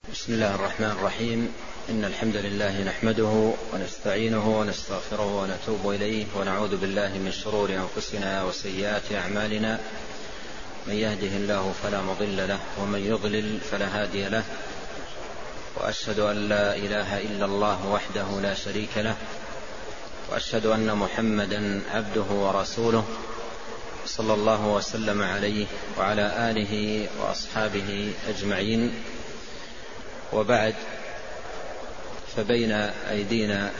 بسم الله الرحمن الرحيم. إن الحمد لله نحمده ونستعينه ونستغفره ونتوب إليه ونعوذ بالله من شرور أنفسنا وسيئات أعمالنا. من يهده الله فلا مضل له ومن يضلل فلا هادي له، وأشهد أن لا إله إلا الله وحده لا شريك له، وأشهد أن محمدا عبده ورسوله صلى الله وسلم عليه وعلى آله وأصحابه أجمعين. وبعد، فبين أيدينا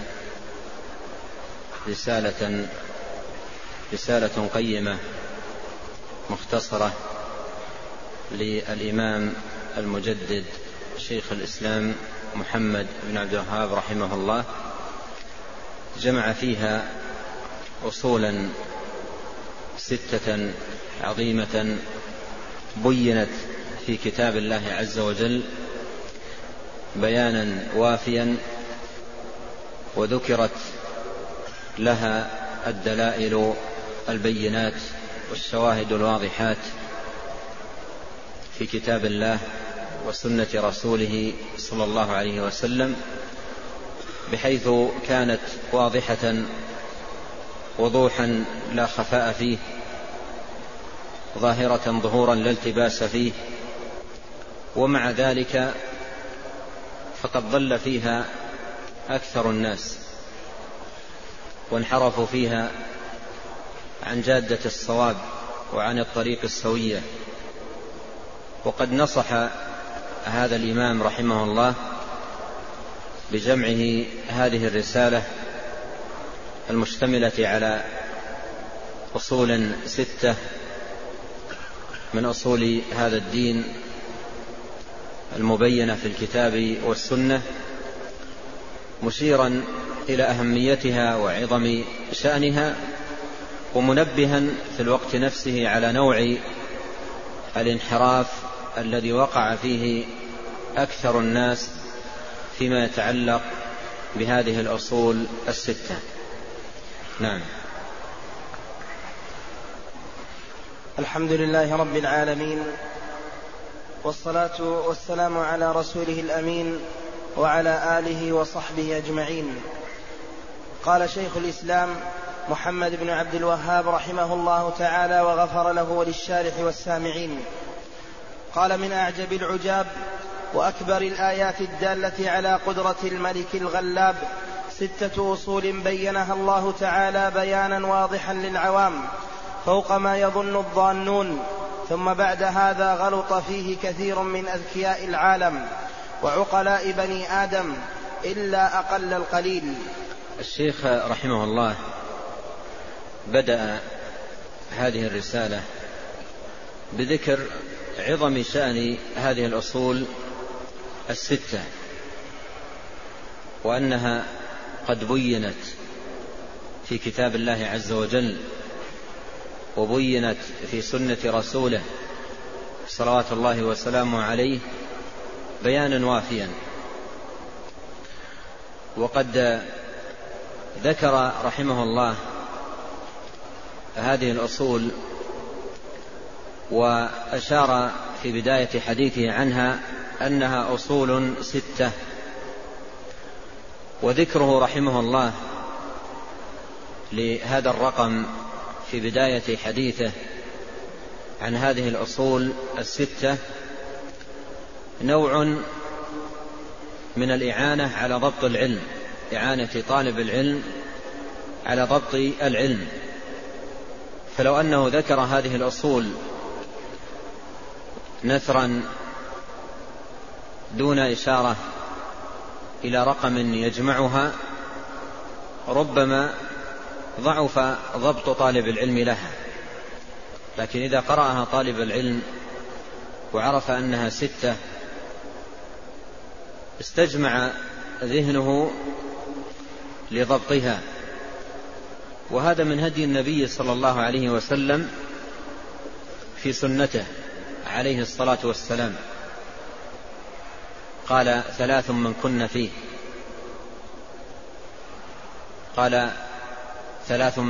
رسالة قيمة مختصرة للإمام المجدد شيخ الإسلام محمد بن عبد الوهاب رحمه الله، جمع فيها أصولا 6 عظيمة بينت في كتاب الله عز وجل بيانا وافيا، وذكرت لها الدلائل البينات والشواهد الواضحات في كتاب الله وسنة رسوله صلى الله عليه وسلم، بحيث كانت واضحة وضوحا لا خفاء فيه، ظاهرة ظهورا لا التباس فيه. ومع ذلك فقد ضل فيها أكثر الناس وانحرفوا فيها عن جادة الصواب وعن الطريق السوية. وقد نصح هذا الإمام رحمه الله بجمعه هذه الرسالة المشتملة على أصول 6 من أصول هذا الدين المبينة في الكتاب والسنة، مشيرا إلى أهميتها وعظم شأنها، ومنبها في الوقت نفسه على نوع الانحراف الذي وقع فيه أكثر الناس فيما يتعلق بهذه الأصول 6. نعم. الحمد لله رب العالمين، والصلاة والسلام على رسوله الأمين وعلى آله وصحبه أجمعين. قال شيخ الإسلام محمد بن عبد الوهاب رحمه الله تعالى وغفر له وللشارح والسامعين، قال: من أعجب العجاب وأكبر الآيات الدالة على قدرة الملك الغلاب 6 أصول بينها الله تعالى بيانا واضحا للعوام فوق ما يظن الظانون، ثم بعد هذا غلط فيه كثير من أذكياء العالم وعقلاء بني آدم إلا أقل القليل. الشيخ رحمه الله بدأ هذه الرسالة بذكر عظم شأن هذه الأصول 6، وأنها قد بينت في كتاب الله عز وجل، وبينت في سنة رسوله صلوات الله وسلامه عليه بيانا وافيا. وقد ذكر رحمه الله هذه الأصول، وأشار في بداية حديثه عنها أنها أصول 6، وذكره رحمه الله لهذا الرقم في بداية حديثه عن هذه الأصول 6 نوع من الإعانة على ضبط العلم، إعانة طالب العلم على ضبط العلم. فلو أنه ذكر هذه الأصول نثرا دون إشارة إلى رقم يجمعها، ربما ضعف ضبط طالب العلم لها. لكن إذا قرأها طالب العلم وعرف أنها 6 استجمع ذهنه لضبطها. وهذا من هدي النبي صلى الله عليه وسلم في سنته عليه الصلاة والسلام. قال: 3 من كن فيه، قال: 3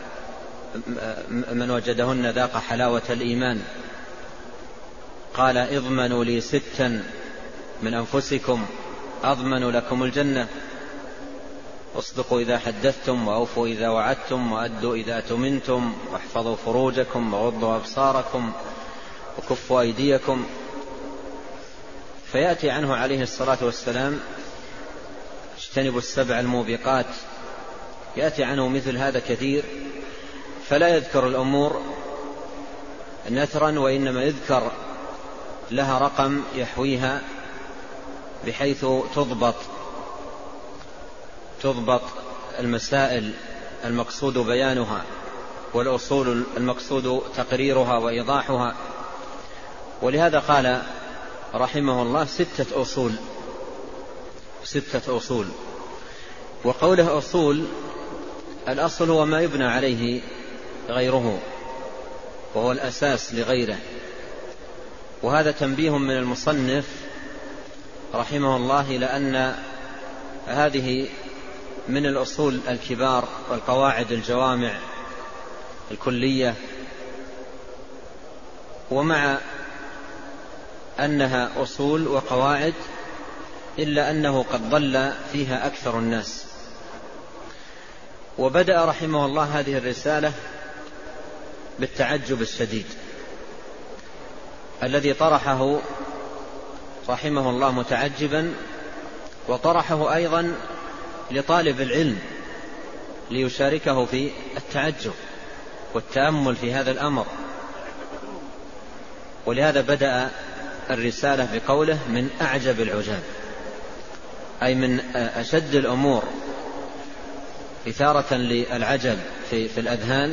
من وجدهن ذاق حلاوة الإيمان. قال: اضمنوا لي 6 من أنفسكم أضمن لكم الجنة، اصدقوا إذا حدثتم، وأوفوا إذا وعدتم، وأدوا إذا أتمنتم، واحفظوا فروجكم، وغضوا أبصاركم، وكفوا أيديكم. فيأتي عنه عليه الصلاة والسلام اجتنبوا السبع الموبقات، يأتي عنه مثل هذا كثير، فلا يذكر الأمور نثرا، وإنما يذكر لها رقم يحويها بحيث تضبط المسائل المقصود بيانها، والأصول المقصود تقريرها وإيضاحها. ولهذا قال رحمه الله 6 أصول. وقوله أصول، الأصل هو ما يبنى عليه غيره، وهو الأساس لغيره. وهذا تنبيه من المصنف رحمه الله، لأن هذه من الأصول الكبار والقواعد الجوامع الكلية، ومع أنها أصول وقواعد إلا أنه قد ضل فيها أكثر الناس. وبدأ رحمه الله هذه الرسالة بالتعجب الشديد الذي طرحه رحمه الله متعجبا، وطرحه أيضا لطالب العلم ليشاركه في التعجب والتأمل في هذا الأمر. ولهذا بدأ الرسالة بقوله من أعجب العجاب، أي من أشد الأمور إثارة للعجب في الأذهان،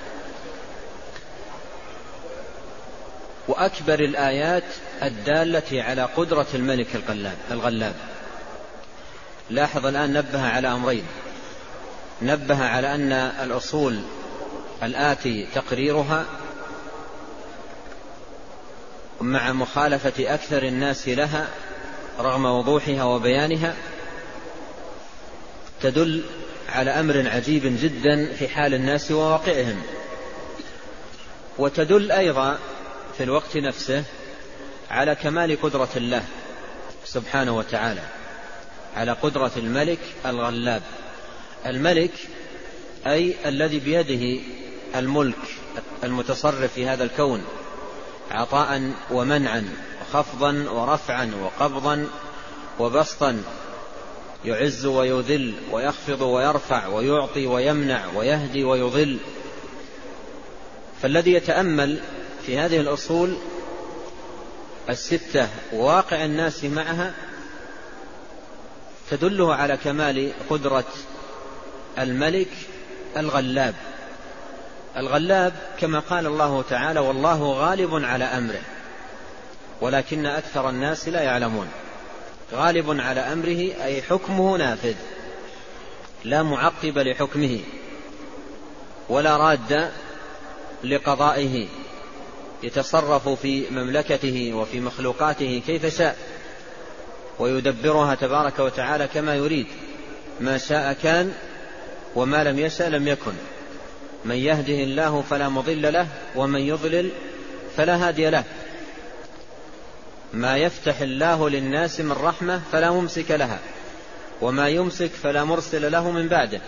وأكبر الآيات الدالة على قدرة الملك الغلاب. لاحظ الآن نبه على أمرين: نبه على أن الأصول الآتي تقريرها مع مخالفة أكثر الناس لها رغم وضوحها وبيانها تدل على أمر عجيب جدا في حال الناس وواقعهم، وتدل أيضا في الوقت نفسه على كمال قدرة الله سبحانه وتعالى، على قدرة الملك الغلاب. الملك أي الذي بيده الملك المتصرف في هذا الكون عطاء ومنعا، وخفضا ورفعا، وقبضا وبسطا، يعز ويذل، ويخفض ويرفع، ويعطي ويمنع، ويهدي ويضل. فالذي يتأمل في هذه الأصول 6 وواقع الناس معها تدله على كمال قدرة الملك الغلاب. الغلاب كما قال الله تعالى: والله غالب على أمره ولكن أكثر الناس لا يعلمون. غالب على أمره أي حكمه نافذ، لا معقب لحكمه ولا راد لقضائه، يتصرف في مملكته وفي مخلوقاته كيف شاء، ويدبرها تبارك وتعالى كما يريد. ما شاء كان، وما لم يشأ لم يكن. من يهده الله فلا مضل له، ومن يضلل فلا هادي له. ما يفتح الله للناس من رحمة فلا ممسك لها، وما يمسك فلا مرسل له من بعده.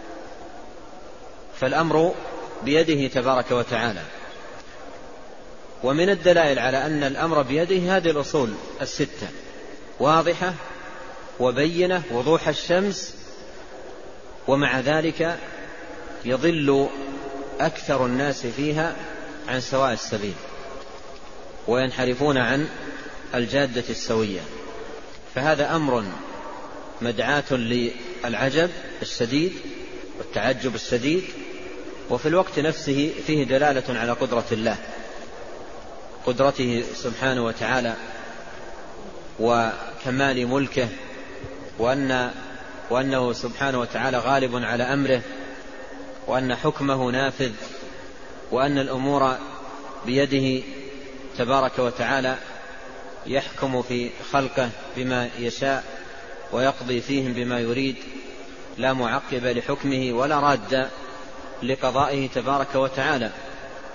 فالأمر بيده تبارك وتعالى. ومن الدلائل على أن الأمر بيده هذه الأصول 6 واضحة وبينة وضوح الشمس، ومع ذلك يضل أكثر الناس فيها عن سواء السبيل، وينحرفون عن الجادة السوية. فهذا أمر مدعاة للعجب الشديد والتعجب الشديد، وفي الوقت نفسه فيه دلالة على قدرة الله، قدرته سبحانه وتعالى وكمال ملكه، وأنه سبحانه وتعالى غالب على أمره، وأن حكمه نافذ، وأن الأمور بيده تبارك وتعالى، يحكم في خلقه بما يشاء ويقضي فيهم بما يريد، لا معقب لحكمه ولا راد لقضائه تبارك وتعالى.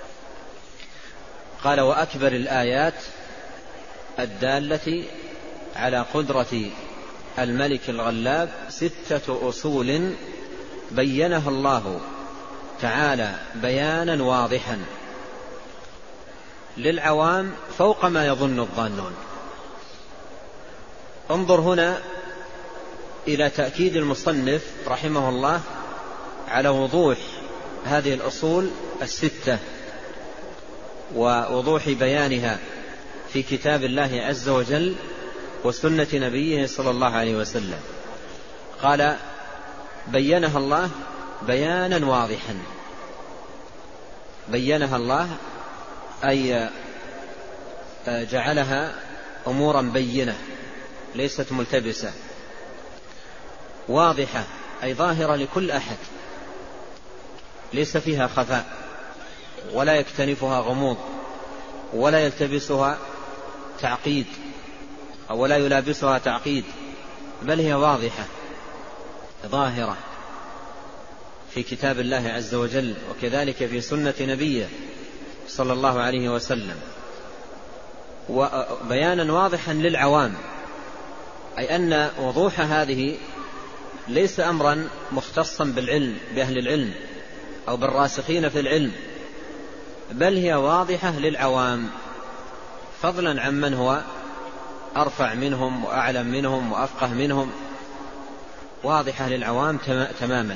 قال: وأكبر الآيات الدالة على قدرة الملك الغلاب 6 أصول بينها الله تعالى بيانا واضحا للعوام فوق ما يظن الظانون. انظر هنا إلى تأكيد المصنف رحمه الله على وضوح هذه الأصول 6 ووضوح بيانها في كتاب الله عز وجل وسنة نبيه صلى الله عليه وسلم. قال بينها الله بيانا واضحا. بينها الله أي جعلها أمورا بينة ليست ملتبسة، واضحة أي ظاهرة لكل أحد، ليس فيها خفاء ولا يكتنفها غموض ولا يلتبسها تعقيد أو ولا يلابسها تعقيد، بل هي واضحة ظاهرة في كتاب الله عز وجل وكذلك في سنة نبيه صلى الله عليه وسلم، وبيانا واضحا للعوام، أي أن وضوح هذه ليس أمرا مختصا بالعلم بأهل العلم أو بالراسخين في العلم، بل هي واضحة للعوام فضلا عمن هو أرفع منهم وأعلم منهم وأفقه منهم، واضحة للعوام تماما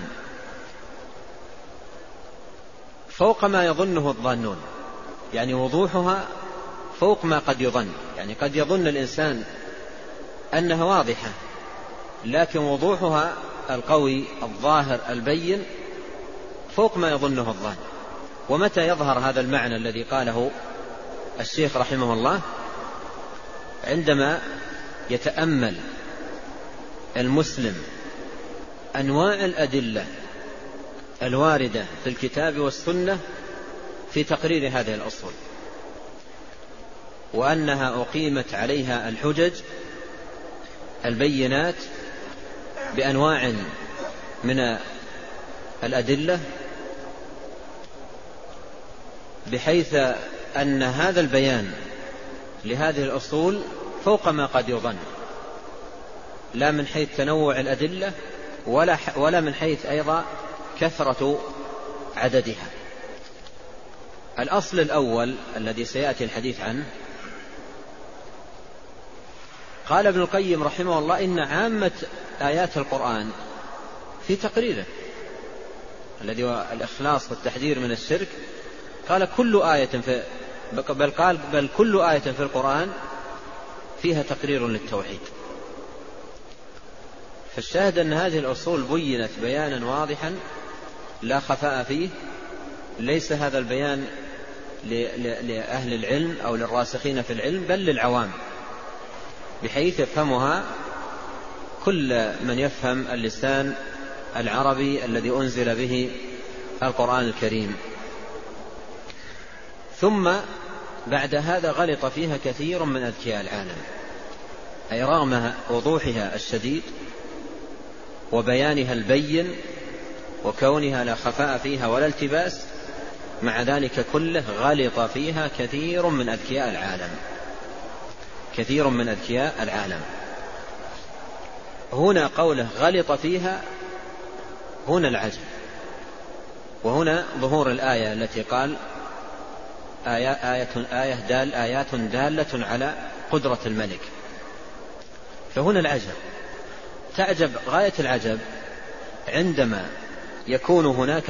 فوق ما يظنه الظانون. يعني وضوحها فوق ما قد يظن، يعني قد يظن الإنسان أنها واضحة، لكن وضوحها القوي الظاهر البين فوق ما يظنه الظان. ومتى يظهر هذا المعنى الذي قاله الشيخ رحمه الله؟ عندما يتأمل المسلم أنواع الأدلة الواردة في الكتاب والسنة في تقرير هذه الأصول، وأنها أقيمت عليها الحجج البينات بأنواع من الأدلة، بحيث أن هذا البيان لهذه الأصول فوق ما قد يظن، لا من حيث تنوع الأدلة ولا من حيث أيضا كثرة عددها. الأصل الأول الذي سيأتي الحديث عنه، قال ابن القيم رحمه الله إن عامة آيات القرآن في تقريره الذي هو الإخلاص والتحذير من الشرك، قال كل آية بل كل آية في القرآن فيها تقرير للتوحيد. فالشاهد أن هذه الأصول بينت بيانا واضحا لا خفاء فيه، ليس هذا البيان لأهل العلم أو للراسخين في العلم بل للعوام، بحيث يفهمها كل من يفهم اللسان العربي الذي أنزل به القرآن الكريم. ثم بعد هذا غلط فيها كثير من أذكياء العالم، أي رغم وضوحها الشديد وبيانها البين وكونها لا خفاء فيها ولا التباس، مع ذلك كله غلط فيها كثير من أذكياء العالم، كثير من أذكياء العالم. هنا قوله غلط فيها، هنا العجب، وهنا ظهور الآية التي قال آيات دالة على قدرة الملك. فهنا العجب، تعجب غاية العجب عندما يكون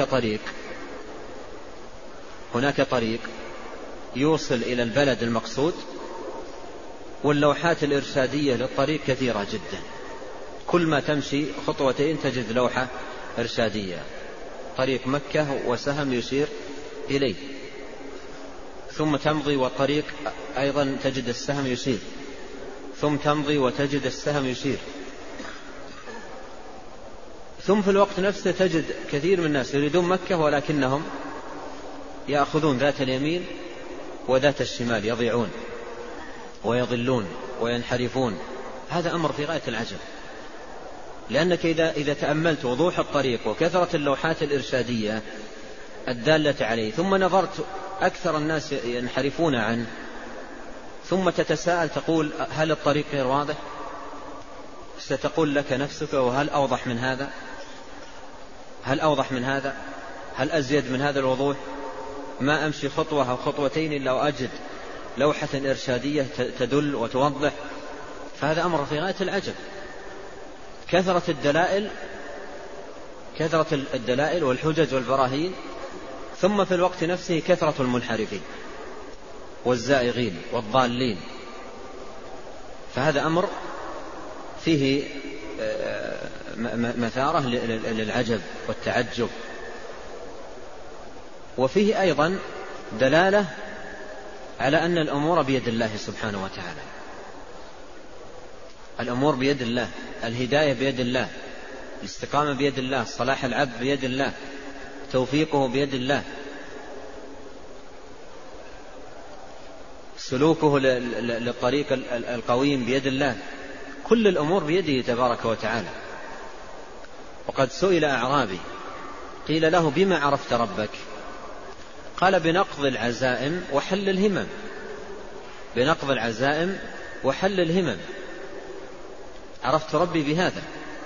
هناك طريق يوصل إلى البلد المقصود، واللوحات الإرشادية للطريق كثيرة جدا، كل ما تمشي خطوتين تجد لوحة إرشادية، طريق مكة وسهم يشير إليه، ثم تمضي والطريق أيضا تجد السهم يشير، ثم تمضي وتجد السهم يشير، ثم في الوقت نفسه تجد كثير من الناس يريدون مكة ولكنهم يأخذون ذات اليمين وذات الشمال، يضيعون ويضلون وينحرفون. هذا أمر في غاية العجب، لأنك إذا تأملت وضوح الطريق وكثرة اللوحات الإرشادية الدالة عليه، ثم نظرت أكثر الناس ينحرفون عنه، ثم تتساءل تقول هل الطريق غير واضح؟ ستقول لك نفسك: وهل أوضح من هذا؟ هل أوضح من هذا؟ هل أزيد من هذا الوضوح؟ ما أمشي خطوة أو خطوتين إلا وأجد لوحة إرشادية تدل وتوضح. فهذا أمر في غاية العجب. كثرة الدلائل والحجج والبراهين، ثم في الوقت نفسه كثرة المنحرفين والزائغين والضالين. فهذا أمر فيه مثارة للعجب والتعجب، وفيه أيضا دلالة على أن الأمور بيد الله سبحانه وتعالى. الأمور بيد الله، الهداية بيد الله، الاستقامة بيد الله، صلاح العبد بيد الله، توفيقه بيد الله، سلوكه للطريق القويم بيد الله. كل الأمور بيده تبارك وتعالى. وقد سئل أعرابي قيل له: بما عرفت ربك؟ قال: بنقض العزائم وحل الهمم. بنقض العزائم وحل الهمم. عرفت ربي بهذا،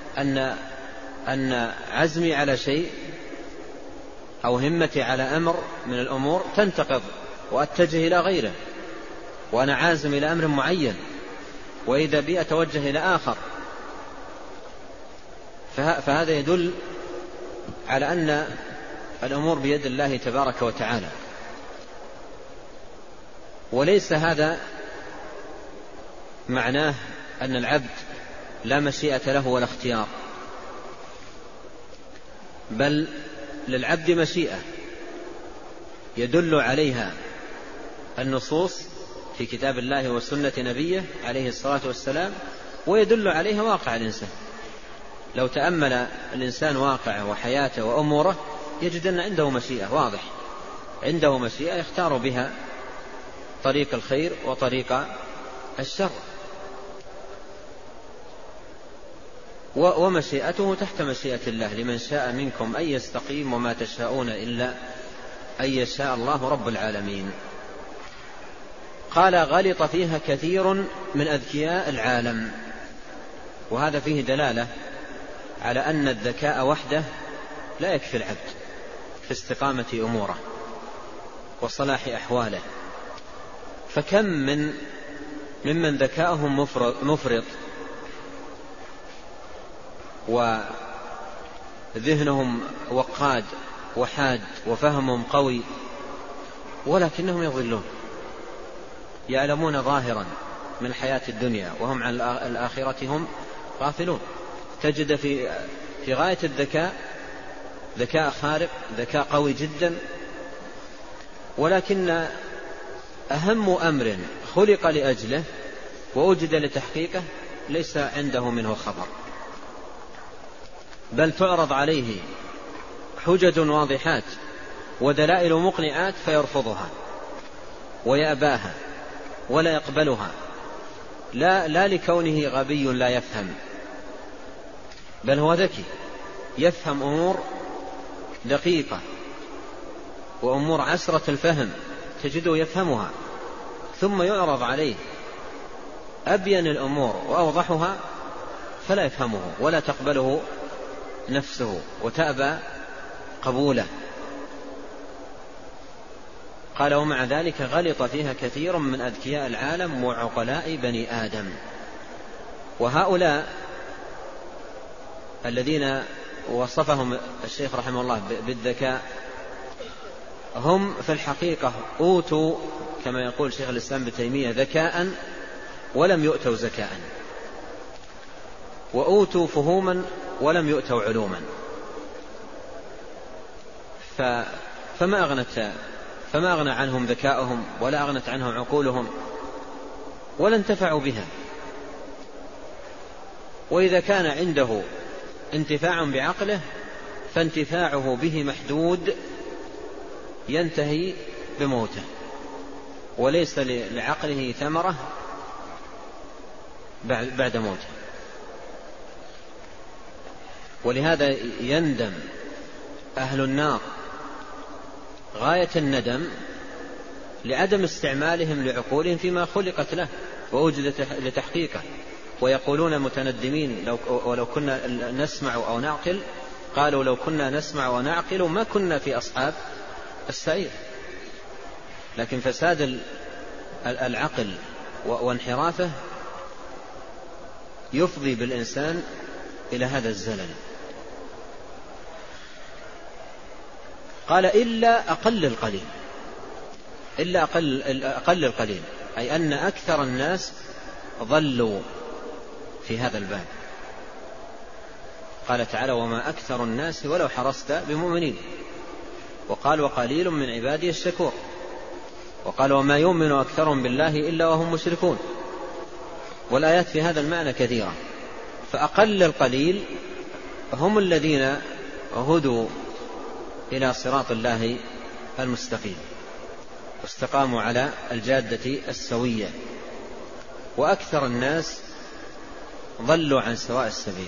أن عزمي على شيء أو همتي على أمر من الأمور تنتقض وأتجه إلى غيره، وأنا عازم إلى أمر معين، وإذا بي أتوجه إلى آخر. فهذا يدل على أن الأمور بيد الله تبارك وتعالى. وليس هذا معناه أن العبد لا مشيئة له ولا اختيار، بل للعبد مشيئة يدل عليها النصوص في كتاب الله وسنة نبيه عليه الصلاة والسلام، ويدل عليها واقع الإنسان. لو تأمل الإنسان واقعه وحياته وأموره يجد أن عنده مشيئة، واضح عنده مشيئة يختار بها طريق الخير وطريق الشر، ومشيئته تحت مشيئة الله: لمن شاء منكم أن يستقيم وما تشاءون إلا أن يشاء الله رب العالمين. قال: غلط فيها كثير من أذكياء العالم. وهذا فيه دلالة على أن الذكاء وحده لا يكفي العبد في استقامة أموره وصلاح أحواله. فكم ممن ذكاؤهم مفرط وذهنهم وقاد وحاد وفهمهم قوي، ولكنهم يضلون، يعلمون ظاهرا من الحياة الدنيا وهم عن الآخرة هم غافلون. تجد في غاية الذكاء، ذكاء خارق، ذكاء قوي جدا، ولكن أهم أمر خلق لأجله ووجد لتحقيقه ليس عنده منه خبر، بل تعرض عليه حجج واضحات ودلائل مقنعات فيرفضها ويأباها ولا يقبلها، لا لكونه غبي لا يفهم، بل هو ذكي يفهم أمور دقيقة وأمور عسرة الفهم تجده يفهمها، ثم يعرض عليه أبين الأمور وأوضحها فلا يفهمه ولا تقبله نفسه وتأبى قبوله. قال: ومع ذلك غلط فيها كثير من أذكياء العالم وعقلاء بني آدم. وهؤلاء الذين وصفهم الشيخ رحمه الله بالذكاء هم في الحقيقة أوتوا كما يقول شيخ الإسلام ابن تيمية ذكاء ولم يؤتوا زكاء، وأوتوا فهوما ولم يؤتوا علوما. فما أغنى عنهم ذكاؤهم ولا أغنت عنهم عقولهم ولا انتفعوا بها. وإذا كان عنده انتفاع بعقله فانتفاعه به محدود ينتهي بموته، وليس لعقله ثمرة بعد موته. ولهذا يندم أهل النار غاية الندم لعدم استعمالهم لعقولهم فيما خلقت له ووجدت لتحقيقه، ويقولون متندمين ولو كنا نسمع أو نعقل، قالوا لو كنا نسمع ونعقل ما كنا في أصحاب السعير. لكن فساد العقل وانحرافه يفضي بالإنسان إلى هذا الزلل. قال إلا أقل القليل، إلا أقل القليل، أي أن أكثر الناس ضلوا في هذا الباب. قال تعالى وما أكثر الناس ولو حرصت بمؤمنين. وقال وقليل من عبادي الشكور. وقال وما يؤمن أكثرهم بالله إلا وهم مشركون. والآيات في هذا المعنى كثيرة. فأقل القليل هم الذين هدوا إلى صراط الله المستقيم واستقاموا على الجادة السوية، وأكثر الناس ضلوا عن سواء السبيل.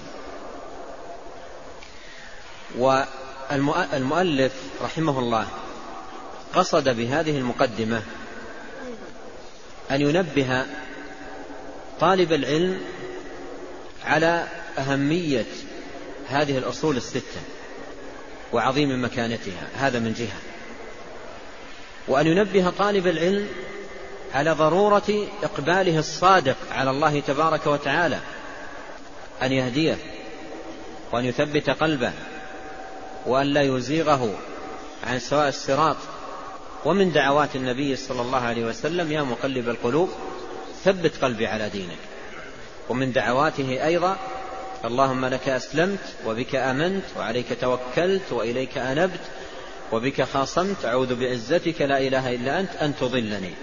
والمؤلف رحمه الله قصد بهذه المقدمة أن ينبه طالب العلم على أهمية هذه الأصول الستة وعظيم مكانتها، هذا من جهة. وأن ينبه طالب العلم على ضرورة إقباله الصادق على الله تبارك وتعالى، أن يهديه وأن يثبت قلبه وأن لا يزيغه عن سواء الصراط. ومن دعوات النبي صلى الله عليه وسلم يا مقلب القلوب ثبت قلبي على دينك. ومن دعواته أيضا اللهم لك أسلمت وبك آمنت وعليك توكلت وإليك أنبت وبك خاصمت أعوذ بعزتك لا إله إلا أنت أن تضلني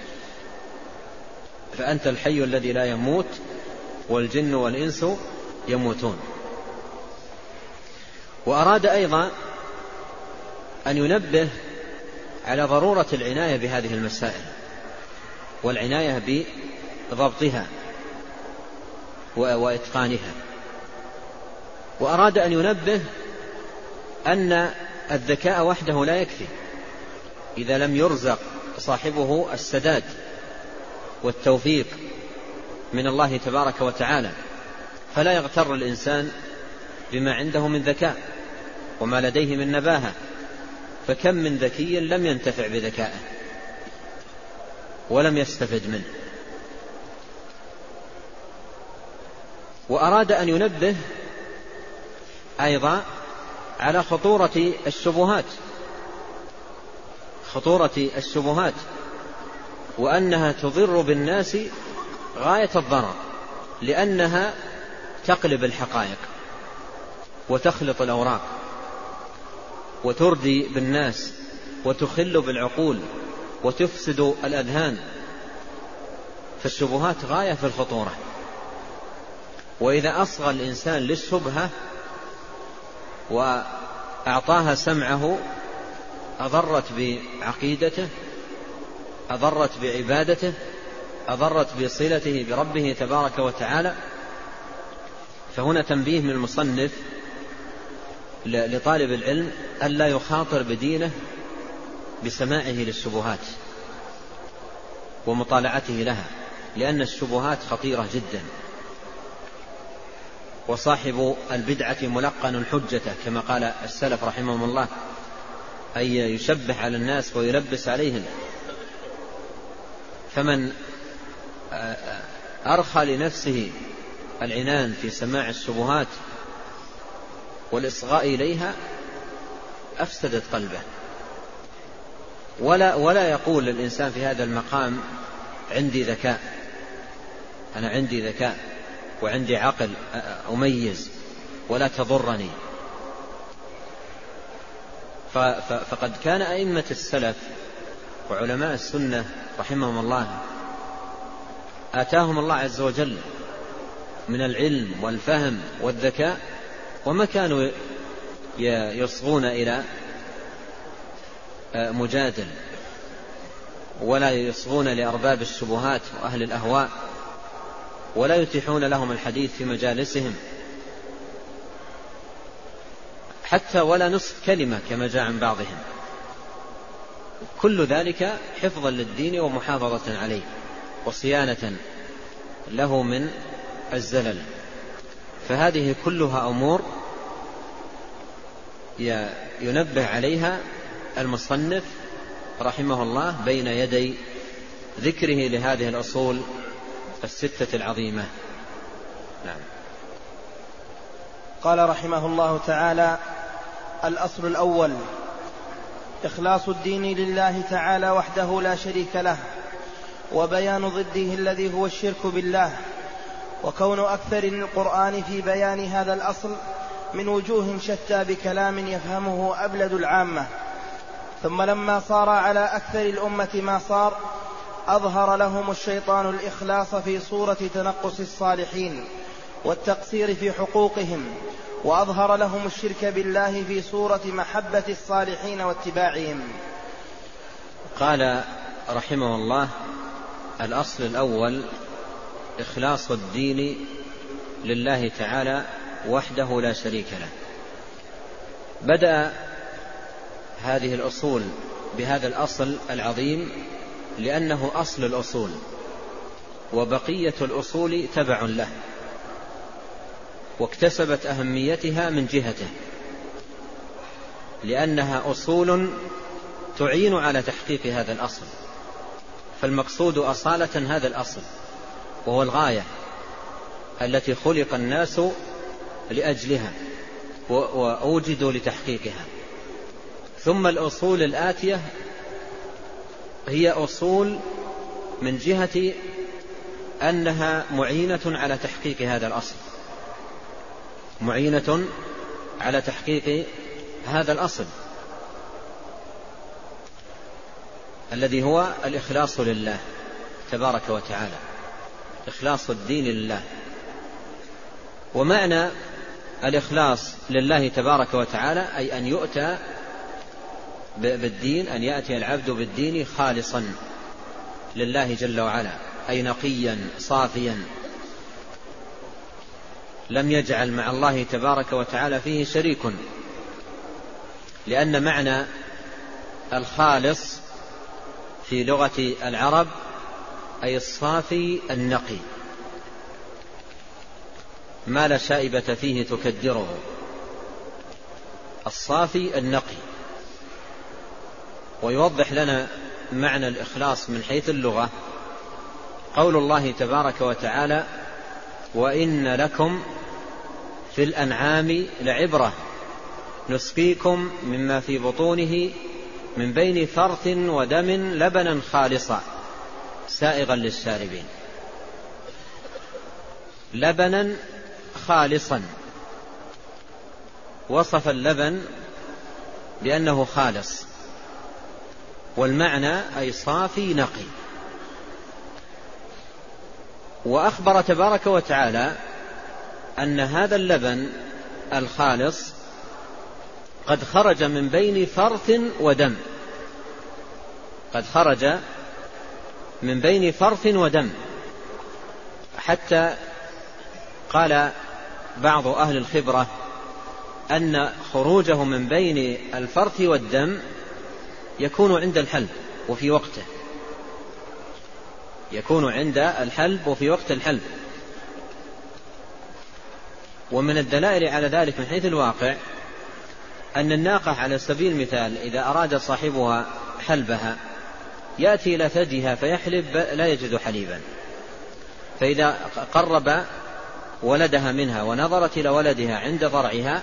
فأنت الحي الذي لا يموت والجن والإنس يموتون. وأراد أيضا أن ينبه على ضرورة العناية بهذه المسائل والعناية بضبطها وإتقانها. وأراد أن ينبه أن الذكاء وحده لا يكفي إذا لم يرزق صاحبه السداد والتوفيق من الله تبارك وتعالى. فلا يغتر الإنسان بما عنده من ذكاء وما لديه من نباهة، فكم من ذكي لم ينتفع بذكائه ولم يستفد منه. وأراد أن ينبه أيضا على خطورة الشبهات وأنها تضر بالناس غاية الضرر، لأنها تقلب الحقائق وتخلط الأوراق وتردي بالناس وتخل بالعقول وتفسد الأذهان. فالشبهات غاية في الخطورة، وإذا أصغى الإنسان للشبهة وأعطاها سمعه أضرت بعقيدته، أضرت بعبادته، أضرت بصلته بربه تبارك وتعالى. فهنا تنبيه من المصنف لطالب العلم ألا يخاطر بدينه بسماعه للشبهات ومطالعته لها، لأن الشبهات خطيرة جدا. وصاحب البدعة ملقن حجته كما قال السلف رحمهم الله، أي يشبه على الناس ويلبس عليهم. فمن أرخى لنفسه العنان في سماع الشبهات والإصغاء إليها أفسدت قلبه. ولا يقول الإنسان في هذا المقام عندي ذكاء، أنا عندي ذكاء وعندي عقل أميز ولا تضرني. فقد كان أئمة السلف وعلماء السنة رحمهم الله آتاهم الله عز وجل من العلم والفهم والذكاء، وما كانوا يصغون إلى مجادل ولا يصغون لأرباب الشبهات وأهل الأهواء، ولا يتيحون لهم الحديث في مجالسهم حتى ولا نصف كلمة كما جاء عن بعضهم. كل ذلك حفظا للدين ومحافظة عليه وصيانة له من الزلل. فهذه كلها أمور ينبه عليها المصنف رحمه الله بين يدي ذكره لهذه الأصول الستة العظيمة. نعم. قال رحمه الله تعالى: الأصل الأول إخلاص الدين لله تعالى وحده لا شريك له، وبيان ضده الذي هو الشرك بالله، وكون أكثر القرآن في بيان هذا الأصل من وجوه شتى بكلام يفهمه أبلد العامة. ثم لما صار على أكثر الأمة ما صار، أظهر لهم الشيطان الإخلاص في صورة تنقص الصالحين والتقصير في حقوقهم، وأظهر لهم الشرك بالله في صورة محبة الصالحين واتباعهم. قال رحمه الله: الأصل الأول إخلاص الدين لله تعالى وحده لا شريك له. بدأ هذه الأصول بهذا الأصل العظيم لأنه أصل الأصول، وبقية الأصول تبع له، واكتسبت أهميتها من جهته لأنها أصول تعين على تحقيق هذا الأصل. فالمقصود أصالة هذا الأصل، وهو الغاية التي خلق الناس لأجلها وأوجدوا لتحقيقها. ثم الأصول الآتية هي أصول من جهة أنها معينة على تحقيق هذا الأصل، معينة على تحقيق هذا الأصل الذي هو الإخلاص لله تبارك وتعالى، إخلاص الدين لله. ومعنى الإخلاص لله تبارك وتعالى أي أن يؤتى بالدين، أن يأتي العبد بالدين خالصا لله جل وعلا، أي نقيا صافيا لم يجعل مع الله تبارك وتعالى فيه شريك. لأن معنى الخالص في لغة العرب أي الصافي النقي، ما لا شائبة فيه تكدره، الصافي النقي. ويوضح لنا معنى الإخلاص من حيث اللغة قول الله تبارك وتعالى: وإن لكم في الأنعام لعبرة نسقيكم مما في بطونه من بين فرث ودم لبنا خالصا سائغا للشاربين. لبنا خالصا، وصف اللبن بأنه خالص، والمعنى أي صافي نقي. وأخبر تبارك وتعالى أن هذا اللبن الخالص قد خرج من بين فرث ودم، قد خرج من بين فرث ودم، حتى قال بعض أهل الخبرة أن خروجه من بين الفرث والدم يكون عند الحلب وفي وقته، يكون عند الحلب وفي وقت الحلب. ومن الدلائل على ذلك من حيث الواقع أن الناقة على سبيل المثال إذا أراد صاحبها حلبها يأتي إلى ثديها فيحلب لا يجد حليبا، فإذا قرب ولدها منها ونظرت إلى ولدها عند ضرعها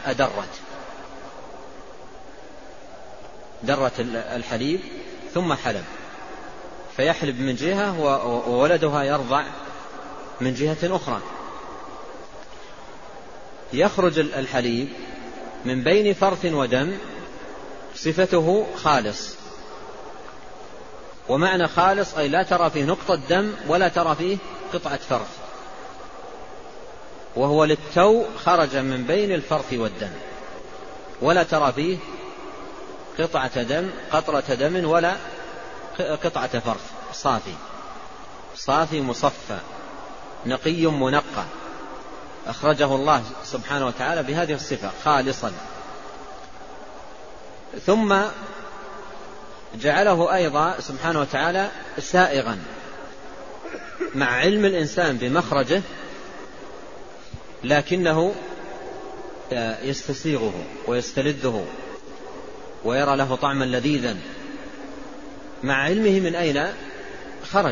درت الحليب ثم حلب، فيحلب من جهة وولدها يرضع من جهة أخرى. يخرج الحليب من بين فرث ودم، صفته خالص. ومعنى خالص أي لا ترى فيه نقطة دم ولا ترى فيه قطعة فرث، وهو للتو خرج من بين الفرث والدم، ولا ترى فيه قطعة دم، قطرة دم، ولا قطعة فرث، صافي مصفى نقي منقى. أخرجه الله سبحانه وتعالى بهذه الصفة خالصا. ثم جعله أيضا سبحانه وتعالى سائغا، مع علم الإنسان بمخرجه لكنه يستسيغه ويستلذه ويرى له طعما لذيذا مع علمه من أين خرج.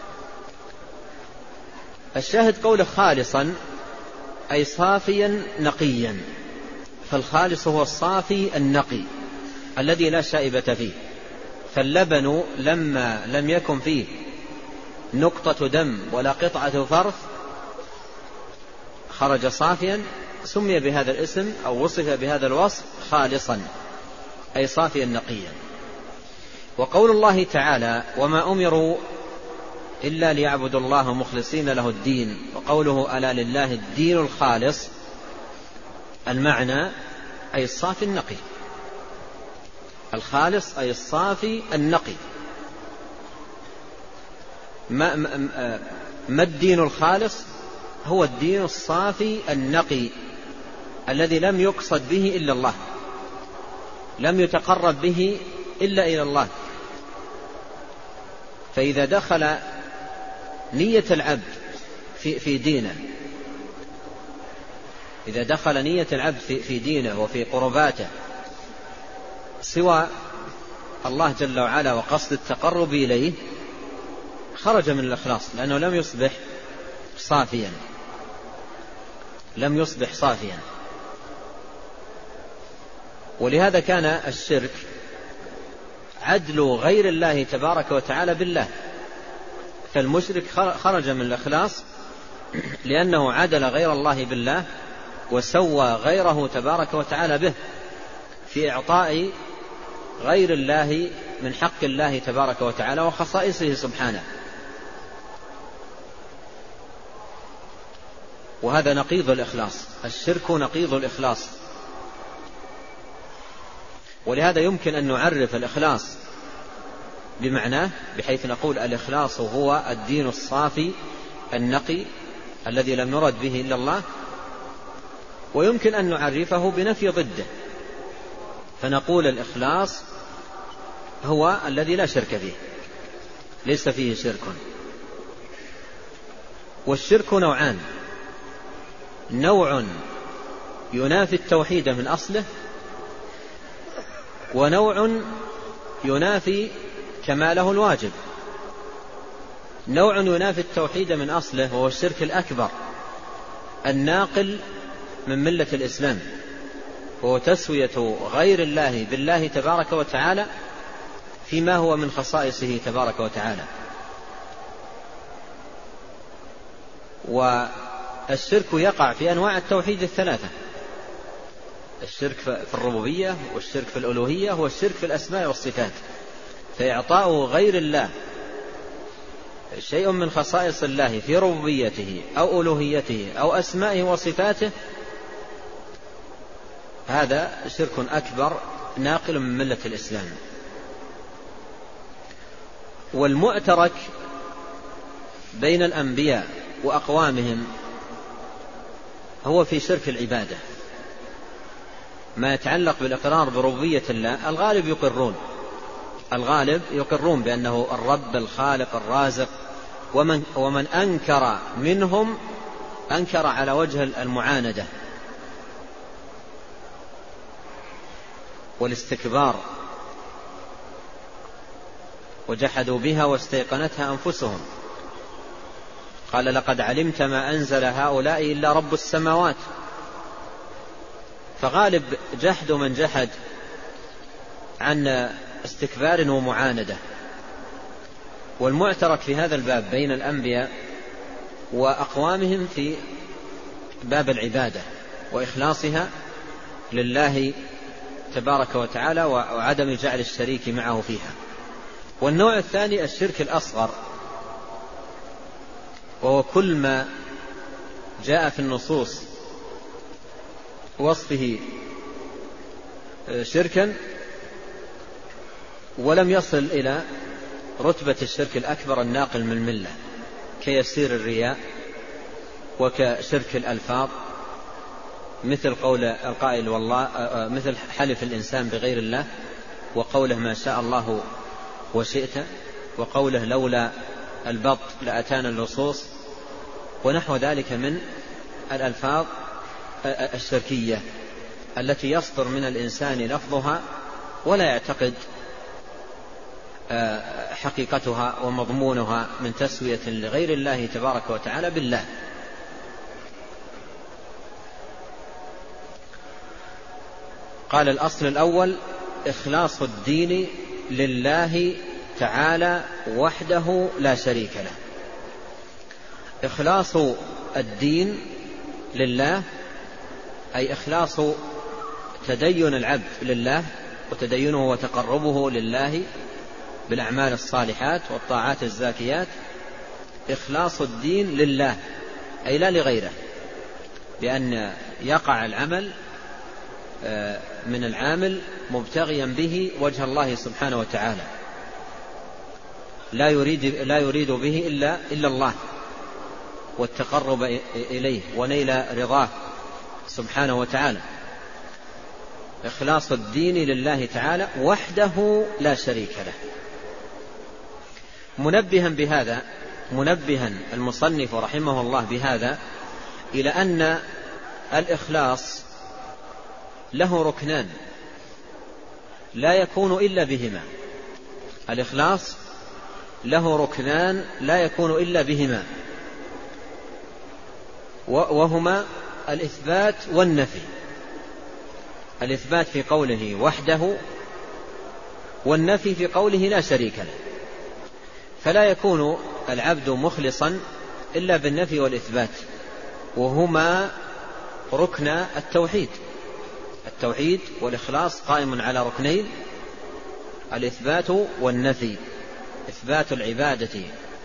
الشاهد قوله خالصا أي صافيا نقيا، فالخالص هو الصافي النقي الذي لا شائبة فيه. فاللبن لما لم يكن فيه نقطة دم ولا قطعة فرث خرج صافيا، سمي بهذا الاسم أو وصف بهذا الوصف خالصا أي صافيا نقيا. وقول الله تعالى وما أمروا إلا ليعبدوا الله مخلصين له الدين، وقوله ألا لله الدين الخالص، المعنى أي الصافي النقي. الخالص أي الصافي النقي. ما الدين الخالص؟ هو الدين الصافي النقي الذي لم يقصد به إلا الله، لم يتقرب به إلا إلى الله. فإذا دخل نية العبد في دينه، إذا دخل نية العبد في دينه وفي قرباته سوى الله جل وعلا وقصد التقرب إليه، خرج من الإخلاص، لأنه لم يصبح صافيا، لم يصبح صافيا. ولهذا كان الشرك عدل غير الله تبارك وتعالى بالله، فالمشرك خرج من الإخلاص لأنه عدل غير الله بالله وسوى غيره تبارك وتعالى به في إعطاء غير الله من حق الله تبارك وتعالى وخصائصه سبحانه. وهذا نقيض الإخلاص، الشرك نقيض الإخلاص. ولهذا يمكن أن نعرف الإخلاص بمعناه، بحيث نقول الإخلاص هو الدين الصافي النقي الذي لم نرد به إلا الله، ويمكن أن نعرفه بنفي ضده، فنقول الإخلاص هو الذي لا شرك فيه، ليس فيه شرك. والشرك نوعان: نوع ينافي التوحيد من أصله، ونوع ينافي كماله الواجب. نوع ينافي التوحيد من أصله وهو الشرك الأكبر الناقل من ملة الإسلام، وهو تسوية غير الله بالله تبارك وتعالى فيما هو من خصائصه تبارك وتعالى. والشرك يقع في أنواع التوحيد الثلاثة: الشرك في الربوبية، والشرك في الألوهية، والشرك في الأسماء والصفات. فإعطاء غير الله شيء من خصائص الله في ربوبيته أو ألوهيته أو أسمائه وصفاته، هذا شرك أكبر ناقل من ملة الإسلام. والمعترك بين الأنبياء وأقوامهم هو في شرك العبادة. ما يتعلق بالإقرار بربوبية الله الغالب يقرون بأنه الرب الخالق الرازق، ومن أنكر منهم أنكر على وجه المعاندة والاستكبار، وجحدوا بها واستيقنتها أنفسهم. قال لقد علمت ما أنزل هؤلاء إلا رب السماوات. فغالب جحد من جحد عن استكبار ومعاندة. والمعترك في هذا الباب بين الأنبياء وأقوامهم في باب العبادة وإخلاصها لله تبارك وتعالى وعدم جعل الشريك معه فيها. والنوع الثاني الشرك الأصغر، وهو كل ما جاء في النصوص وصفه شركا ولم يصل إلى رتبة الشرك الأكبر الناقل من الملة، كيسير الرياء وكشرك الألفاظ، مثل قول القائل والله، مثل حلف الإنسان بغير الله وقوله ما شاء الله وشئت، وقوله لولا البط لأتانا اللصوص، ونحو ذلك من الألفاظ الشركية التي يصدر من الإنسان لفظها ولا يعتقد حقيقتها ومضمونها من تسوية لغير الله تبارك وتعالى بالله. قال الأصل الأول إخلاص الدين لله تعالى وحده لا شريك له. إخلاص الدين لله أي إخلاص تدين العبد لله وتدينه وتقربه لله بالأعمال الصالحات والطاعات الزاكيات. إخلاص الدين لله أي لا لغيره، بأن يقع العمل من العامل مبتغيا به وجه الله سبحانه وتعالى، لا يريد به إلا الله والتقرب إليه ونيل رضاه سبحانه وتعالى. إخلاص الدين لله تعالى وحده لا شريك له. منبها المصنف رحمه الله بهذا إلى أن الإخلاص له ركنان لا يكون إلا بهما. الإخلاص له ركنان لا يكون إلا بهما، وهما الإثبات والنفي. الإثبات في قوله وحده، والنفي في قوله لا شريك له. فلا يكون العبد مخلصا إلا بالنفي والإثبات، وهما ركن التوحيد. التوحيد والإخلاص قائم على ركنين: الإثبات والنفي. إثبات العبادة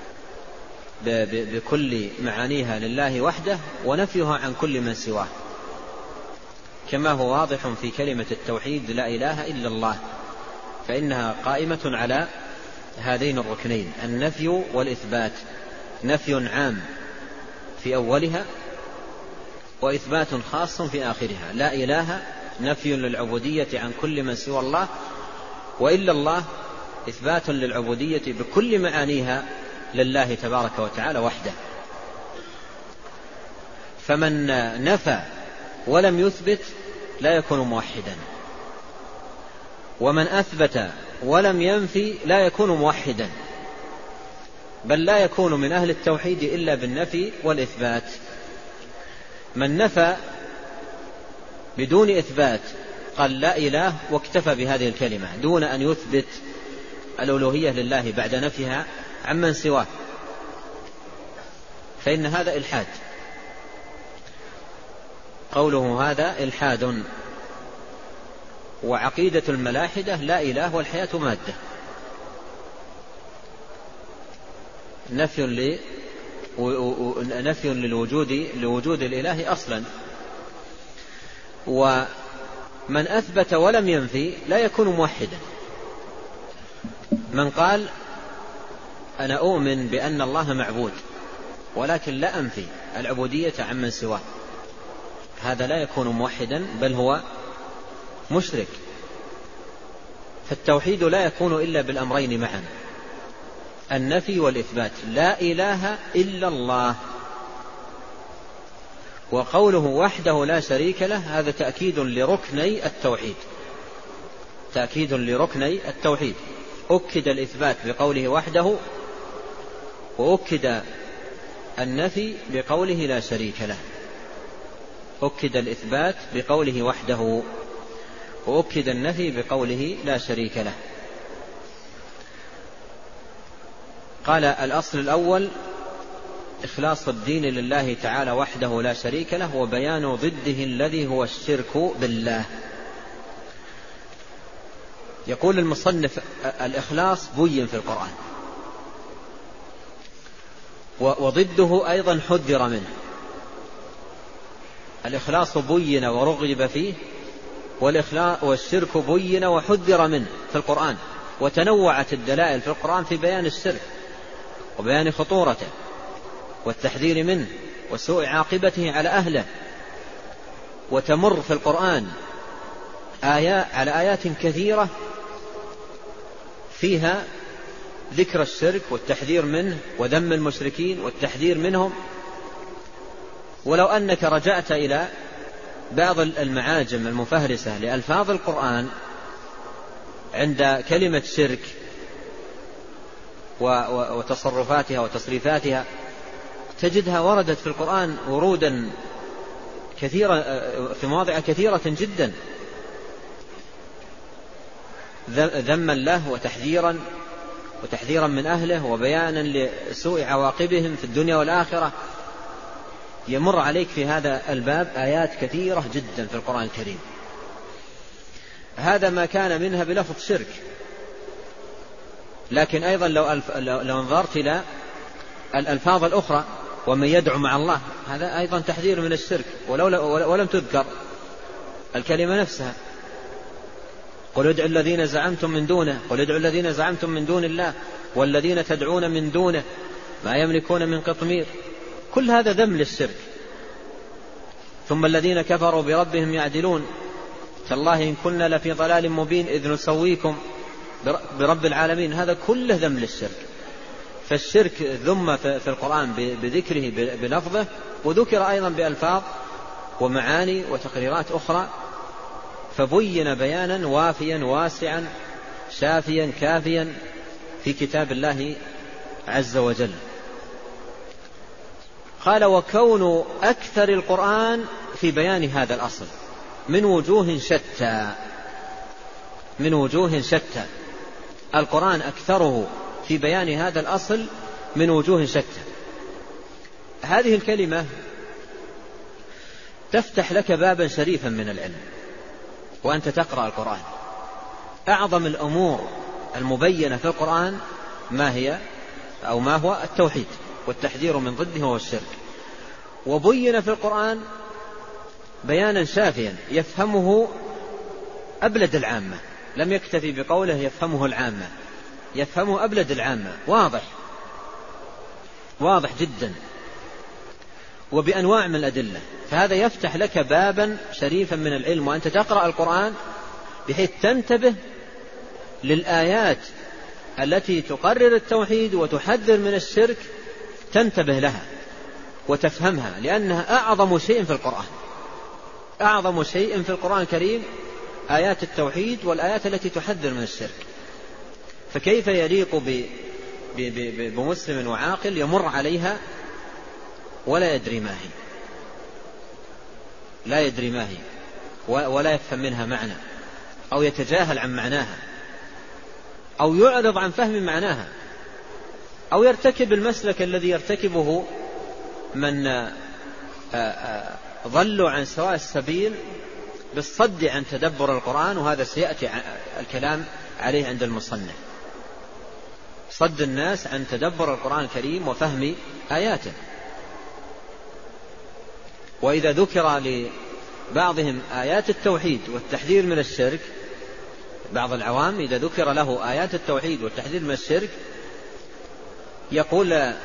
بكل معانيها لله وحده، ونفيها عن كل من سواه، كما هو واضح في كلمة التوحيد لا إله إلا الله، فإنها قائمة على هذين الركنين: النفي والإثبات. نفي عام في أولها، وإثبات خاص في آخرها. لا إله نفي للعبودية عن كل من سوى الله، وإلا الله إثبات للعبودية بكل معانيها لله تبارك وتعالى وحده. فمن نفى ولم يثبت لا يكون موحدا، ومن أثبت ولم ينفي لا يكون موحدا، بل لا يكون من أهل التوحيد إلا بالنفي والإثبات. من نفى بدون إثبات قال لا إله واكتفى بهذه الكلمة دون أن يثبت الألوهية لله بعد نفيها عمن سواه، فإن هذا إلحاد. قوله هذا إلحاد. وعقيدة الملاحدة لا إله والحياة مادة، نفي لوجود الإله أصلا. ومن أثبت ولم ينفي لا يكون موحدا. من قال أنا أؤمن بأن الله معبود ولكن لا أنفي العبودية عمن سواه، هذا لا يكون موحدا، بل هو مشرك. فالتوحيد لا يكون إلا بالأمرين معا: النفي والإثبات. لا إله إلا الله. وقوله وحده لا شريك له هذا تأكيد لركني التوحيد، تأكيد لركني التوحيد. أكد الإثبات بقوله وحده، وأكد النفي بقوله لا شريك له. أكد الإثبات بقوله وحده، وأكد النفي بقوله لا شريك له. قال الأصل الأول إخلاص الدين لله تعالى وحده لا شريك له، وبيان ضده الذي هو الشرك بالله. يقول المصنف الإخلاص بين في القرآن، وضده أيضا حذر منه. الإخلاص بين ورغب فيه، والشرك بين وحذر منه في القرآن. وتنوعت الدلائل في القرآن في بيان الشرك وبيان خطورته والتحذير منه وسوء عاقبته على أهله. وتمر في القرآن على آيات كثيرة فيها ذكر الشرك والتحذير منه وذم المشركين والتحذير منهم. ولو أنك رجعت إلى بعض المعاجم المفهرسة لألفاظ القرآن عند كلمة شرك وتصرفاتها وتصريفاتها تجدها وردت في القرآن ورودا كثيرة في مواضع كثيرة جدا، ذما له وتحذيرا من أهله وبيانا لسوء عواقبهم في الدنيا والآخرة. يمر عليك في هذا الباب آيات كثيرة جدا في القرآن الكريم. هذا ما كان منها بلفظ شرك، لكن أيضا لو نظرت إلى الألفاظ الأخرى ومن يدعو مع الله، هذا أيضا تحذير من الشرك ولم تذكر الكلمة نفسها. قل ادعوا الذين زعمتم من دونه، قل ادعوا الذين زعمتم من دون الله والذين تدعون من دونه ما يملكون من قطمير. كل هذا ذم للشرك. ثم الذين كفروا بربهم يعدلون تالله إن كنا لفي ضلال مبين إذ نسويكم برب العالمين. هذا كله ذم للشرك. فالشرك ذم في القرآن بذكره بلفظه، وذكر أيضا بألفاظ ومعاني وتقريرات أخرى، فبين بيانا وافيا واسعا شافيا كافيا في كتاب الله عز وجل. قال وكون أكثر القرآن في بيان هذا الأصل من وجوه شتى. القرآن أكثره في بيان هذا الأصل من وجوه شتى. هذه الكلمة تفتح لك بابا شريفا من العلم وأنت تقرأ القرآن. أعظم الأمور المبينة في القرآن ما هو التوحيد والتحذير من ضده هو الشرك. وبين في القرآن بيانا شافيا يفهمه أبلد العامة، لم يكتفي بقوله يفهمه العامة، يفهمه أبلد العامة، واضح جدا وبأنواع من الأدلة. فهذا يفتح لك بابا شريفا من العلم وأنت تقرأ القرآن، بحيث تنتبه للآيات التي تقرر التوحيد وتحذر من الشرك، تنتبه لها وتفهمها، لأنها أعظم شيء في القرآن. أعظم شيء في القرآن الكريم آيات التوحيد والآيات التي تحذر من الشرك. فكيف يليق بمسلم وعاقل يمر عليها ولا يدري ما هي ولا يفهم منها معنى، أو يتجاهل عن معناها، أو يعرض عن فهم معناها، أو يرتكب المسلك الذي يرتكبه من ضلوا عن سواء السبيل بالصد عن تدبر القرآن. وهذا سيأتي الكلام عليه عند المصنف، صد الناس عن تدبر القرآن الكريم وفهم آياته. وإذا ذكر لبعضهم آيات التوحيد والتحذير من الشرك، بعض العوام إذا ذكر له آيات التوحيد والتحذير من الشرك يقول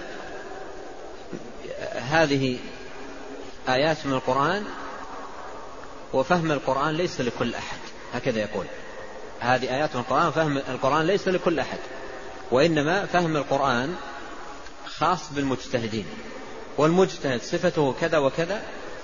هذه آيات من القرآن وفهم القرآن ليس لكل أحد. هكذا يقول هذه آيات من القرآن وفهم القرآن ليس لكل أحد، وإنما فهم القرآن خاص بالمجتهدين، والمجتهد صفته كذا وكذا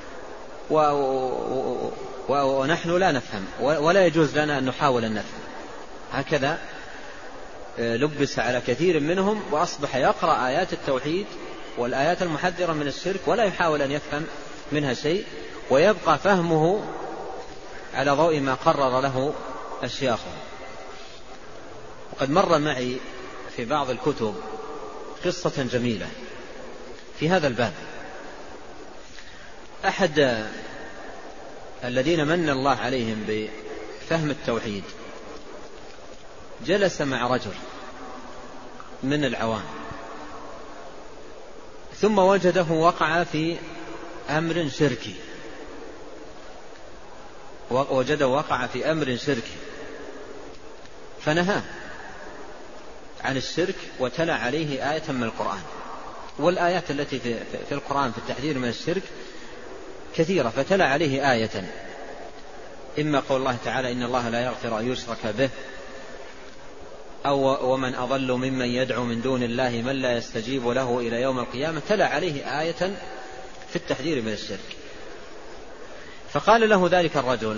ونحن لا نفهم ولا يجوز لنا أن نحاول أن نفهم. هكذا لبس على كثير منهم، وأصبح يقرأ آيات التوحيد والآيات المحذرة من الشرك ولا يحاول أن يفهم منها شيء، ويبقى فهمه على ضوء ما قرر له الشيخ. وقد مر معي في بعض الكتب قصة جميلة في هذا الباب. أحد الذين من الله عليهم بفهم التوحيد جلس مع رجل من العوام، ثم وجده وقع في أمر شركي، فنهاه عن الشرك وتلا عليه آية من القرآن. والآيات التي في القرآن في التحذير من الشرك كثيرة، فتلا عليه آية، إما قول الله تعالى إن الله لا يغفر أن يشرك به، أو ومن أضل ممن يدعو من دون الله من لا يستجيب له إلى يوم القيامة. تلا عليه آية في التحذير من الشرك. فقال له ذلك الرجل: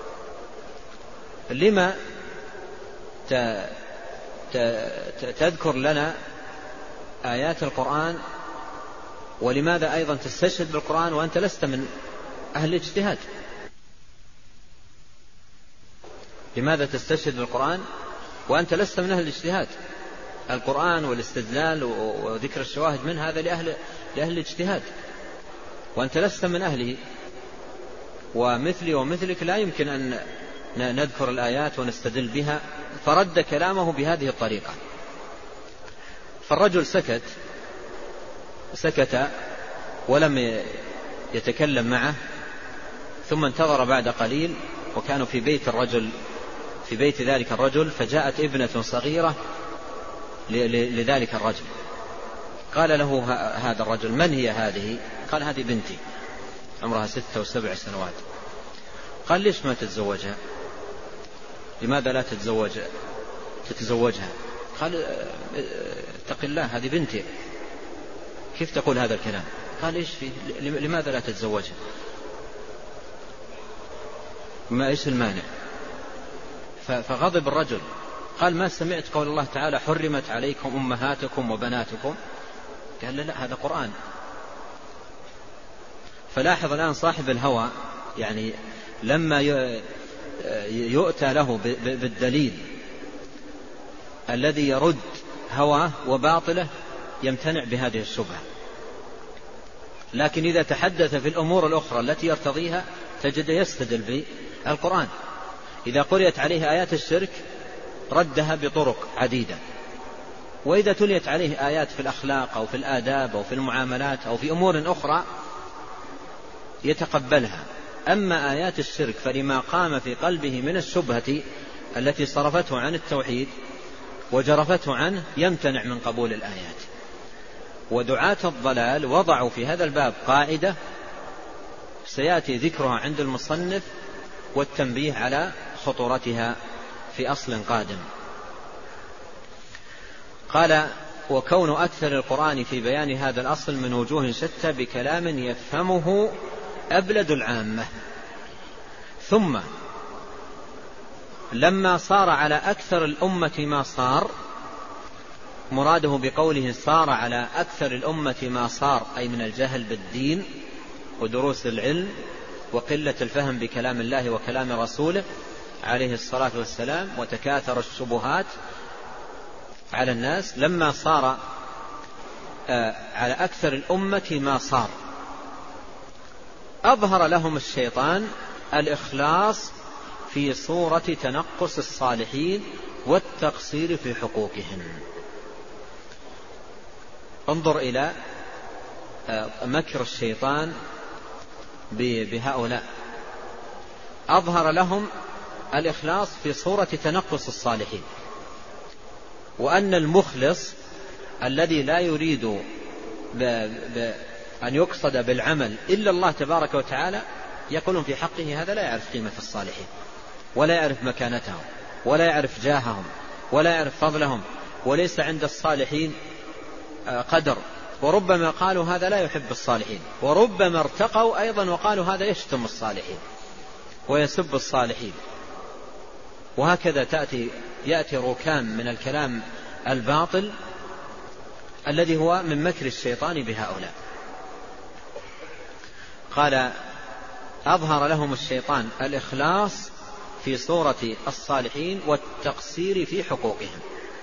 لما تذكر لنا آيات القرآن، ولماذا أيضا تستشهد بالقرآن وأنت لست من أهل الاجتهاد؟ لماذا تستشهد بالقرآن وأنت لست من أهل الاجتهاد؟ القرآن والاستدلال وذكر الشواهد من هذا لأهل الاجتهاد، وأنت لست من أهله. ومثلي ومثلك لا يمكن أن نذكر الآيات ونستدل بها. فرد كلامه بهذه الطريقة. فالرجل سكت ولم يتكلم معه، ثم انتظر بعد قليل، وكانوا في بيت ذلك الرجل، فجاءت ابنة صغيرة لذلك الرجل. قال له هذا الرجل: من هي هذه؟ قال: هذه بنتي عمرها 6 و7 سنوات. قال: ليش ما تتزوجها؟ لماذا لا تتزوجها؟ قال: اتق الله، هذه بنتي، كيف تقول هذا الكلام؟ قال: ايش فيه؟ لماذا لا تتزوجها؟ ما ايش المانع؟ فغضب الرجل. قال: ما سمعت قول الله تعالى: حرمت عليكم أمهاتكم وبناتكم؟ قال: لا، هذا قرآن. فلاحظ الآن صاحب الهوى، يعني لما يؤتى له بالدليل الذي يرد هواه وباطله يمتنع بهذه الشبهة. لكن إذا تحدث في الأمور الأخرى التي يرتضيها تجد يستدل بالقرآن. إذا قرأت عليه آيات الشرك ردها بطرق عديدة، وإذا تليت عليه آيات في الأخلاق أو في الآداب أو في المعاملات أو في أمور أخرى يتقبلها. أما آيات الشرك فلما قام في قلبه من الشبهة التي صرفته عن التوحيد وجرفته عنه يمتنع من قبول الآيات. ودعاة الضلال وضعوا في هذا الباب قاعدة سيأتي ذكرها عند المصنف والتنبيه على خطورتها في أصل قادم. قال: وكون أكثر القرآن في بيان هذا الأصل من وجوه شتى بكلام يفهمه أبلد العامة. ثم لما صار على أكثر الأمة ما صار، مراده بقوله صار على أكثر الأمة ما صار أي من الجهل بالدين ودروس العلم وقلة الفهم بكلام الله وكلام رسوله عليه الصلاة والسلام وتكاثر الشبهات على الناس. لما صار على أكثر الأمة ما صار، أظهر لهم الشيطان الإخلاص في صورة تنقص الصالحين والتقصير في حقوقهم. انظر إلى مكر الشيطان بهؤلاء. أظهر لهم الإخلاص في صورة تنقص الصالحين، وأن المخلص الذي لا يريد أن يقصد بالعمل إلا الله تبارك وتعالى يقولون في حقه هذا لا يعرف قيمة الصالحين، ولا يعرف مكانتهم، ولا يعرف جاههم، ولا يعرف فضلهم، وليس عند الصالحين قدر. وربما قالوا هذا لا يحب الصالحين، وربما ارتقوا أيضا وقالوا هذا يشتم الصالحين ويسب الصالحين. وهكذا يأتي ركام من الكلام الباطل الذي هو من مكر الشيطان بهؤلاء. قال: أظهر لهم الشيطان الإخلاص في صورة الصالحين والتقصير في حقوقهم،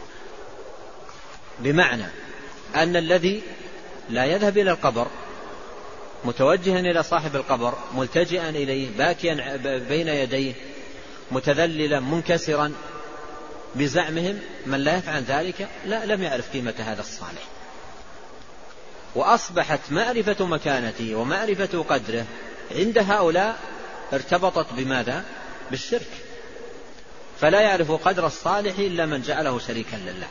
بمعنى أن الذي لا يذهب إلى القبر متوجها إلى صاحب القبر ملتجئا إليه باكيا بين يديه متذللا منكسرا بزعمهم، من لا يفعل ذلك لم يعرف قيمة هذا الصالح، وأصبحت معرفة مكانته ومعرفة قدره عند هؤلاء ارتبطت بماذا؟ بالشرك. فلا يعرف قدر الصالح إلا من جعله شريكا لله،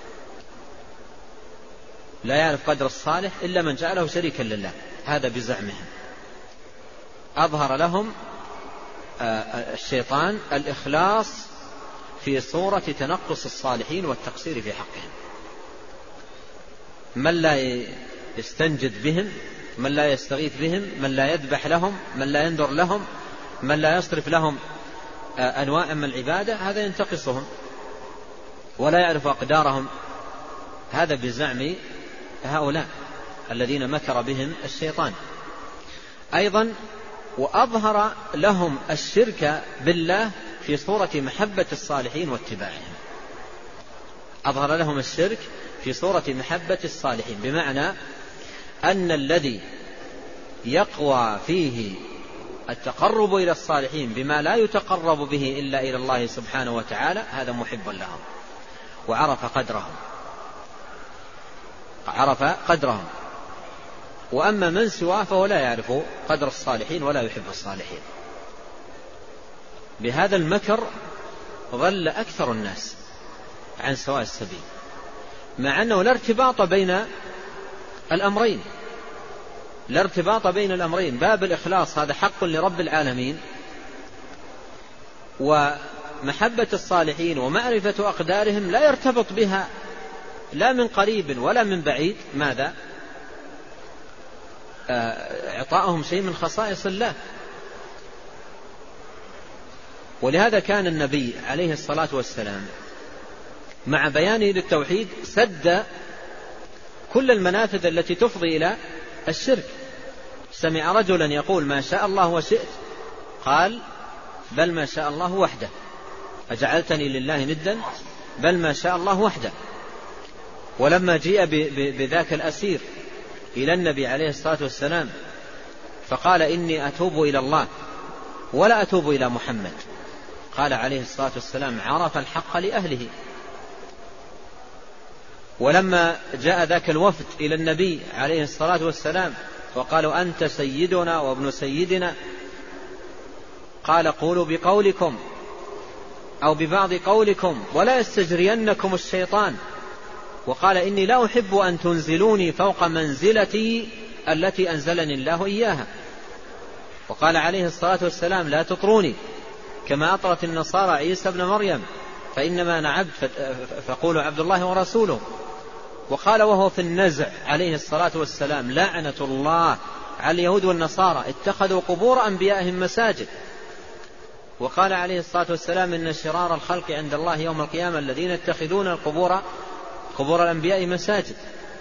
لا يعرف قدر الصالح إلا من جعله شريكا لله، هذا بزعمهم. أظهر لهم الشيطان الإخلاص في صورة تنقص الصالحين والتقصير في حقهم. من لا يستنجد بهم، من لا يستغيث بهم، من لا يذبح لهم، من لا ينذر لهم، من لا يصرف لهم أنواع من العبادة، هذا ينتقصهم ولا يعرف أقدارهم. هذا بزعم هؤلاء الذين مكر بهم الشيطان. أيضا وأظهر لهم الشرك بالله في صورة محبة الصالحين واتباعهم. أظهر لهم الشرك في صورة محبة الصالحين، بمعنى أن الذي يقوى فيه التقرب إلى الصالحين بما لا يتقرب به إلا إلى الله سبحانه وتعالى هذا محب لهم وعرف قدرهم. وأما من سواه فهو لا يعرف قدر الصالحين ولا يحب الصالحين. بهذا المكر ضل أكثر الناس عن سواء السبيل، مع أنه لا ارتباط بين الأمرين. باب الإخلاص هذا حق لرب العالمين، ومحبة الصالحين ومعرفة أقدارهم لا يرتبط بها لا من قريب ولا من بعيد ماذا؟ إعطاءهم شيء من خصائص الله. ولهذا كان النبي عليه الصلاة والسلام مع بيانه للتوحيد سد كل المنافذ التي تفضي إلى الشرك. سمع رجلا يقول ما شاء الله وشئت، قال بل ما شاء الله وحده، أجعلتني لله ندا، بل ما شاء الله وحده. ولما جيء بذاك الأسير إلى النبي عليه الصلاة والسلام فقال إني أتوب إلى الله ولا أتوب إلى محمد، قال عليه الصلاة والسلام عرف الحق لأهله. ولما جاء ذاك الوفد إلى النبي عليه الصلاة والسلام وقالوا أنت سيدنا وابن سيدنا، قال قولوا بقولكم أو ببعض قولكم ولا يستجرينكم الشيطان، وقال إني لا أحب أن تنزلوني فوق منزلتي التي أنزلني الله إياها. وقال عليه الصلاة والسلام لا تطروني كما أطرت النصارى عيسى بن مريم، فإنما أنا عبد فقولوا عبد الله ورسوله. وقال وهو في النزع عليه الصلاة والسلام لعنة الله على اليهود والنصارى اتخذوا قبور أنبيائهم مساجد. وقال عليه الصلاة والسلام إن شرار الخلق عند الله يوم القيامة الذين يتخذون قبور الأنبياء مساجد.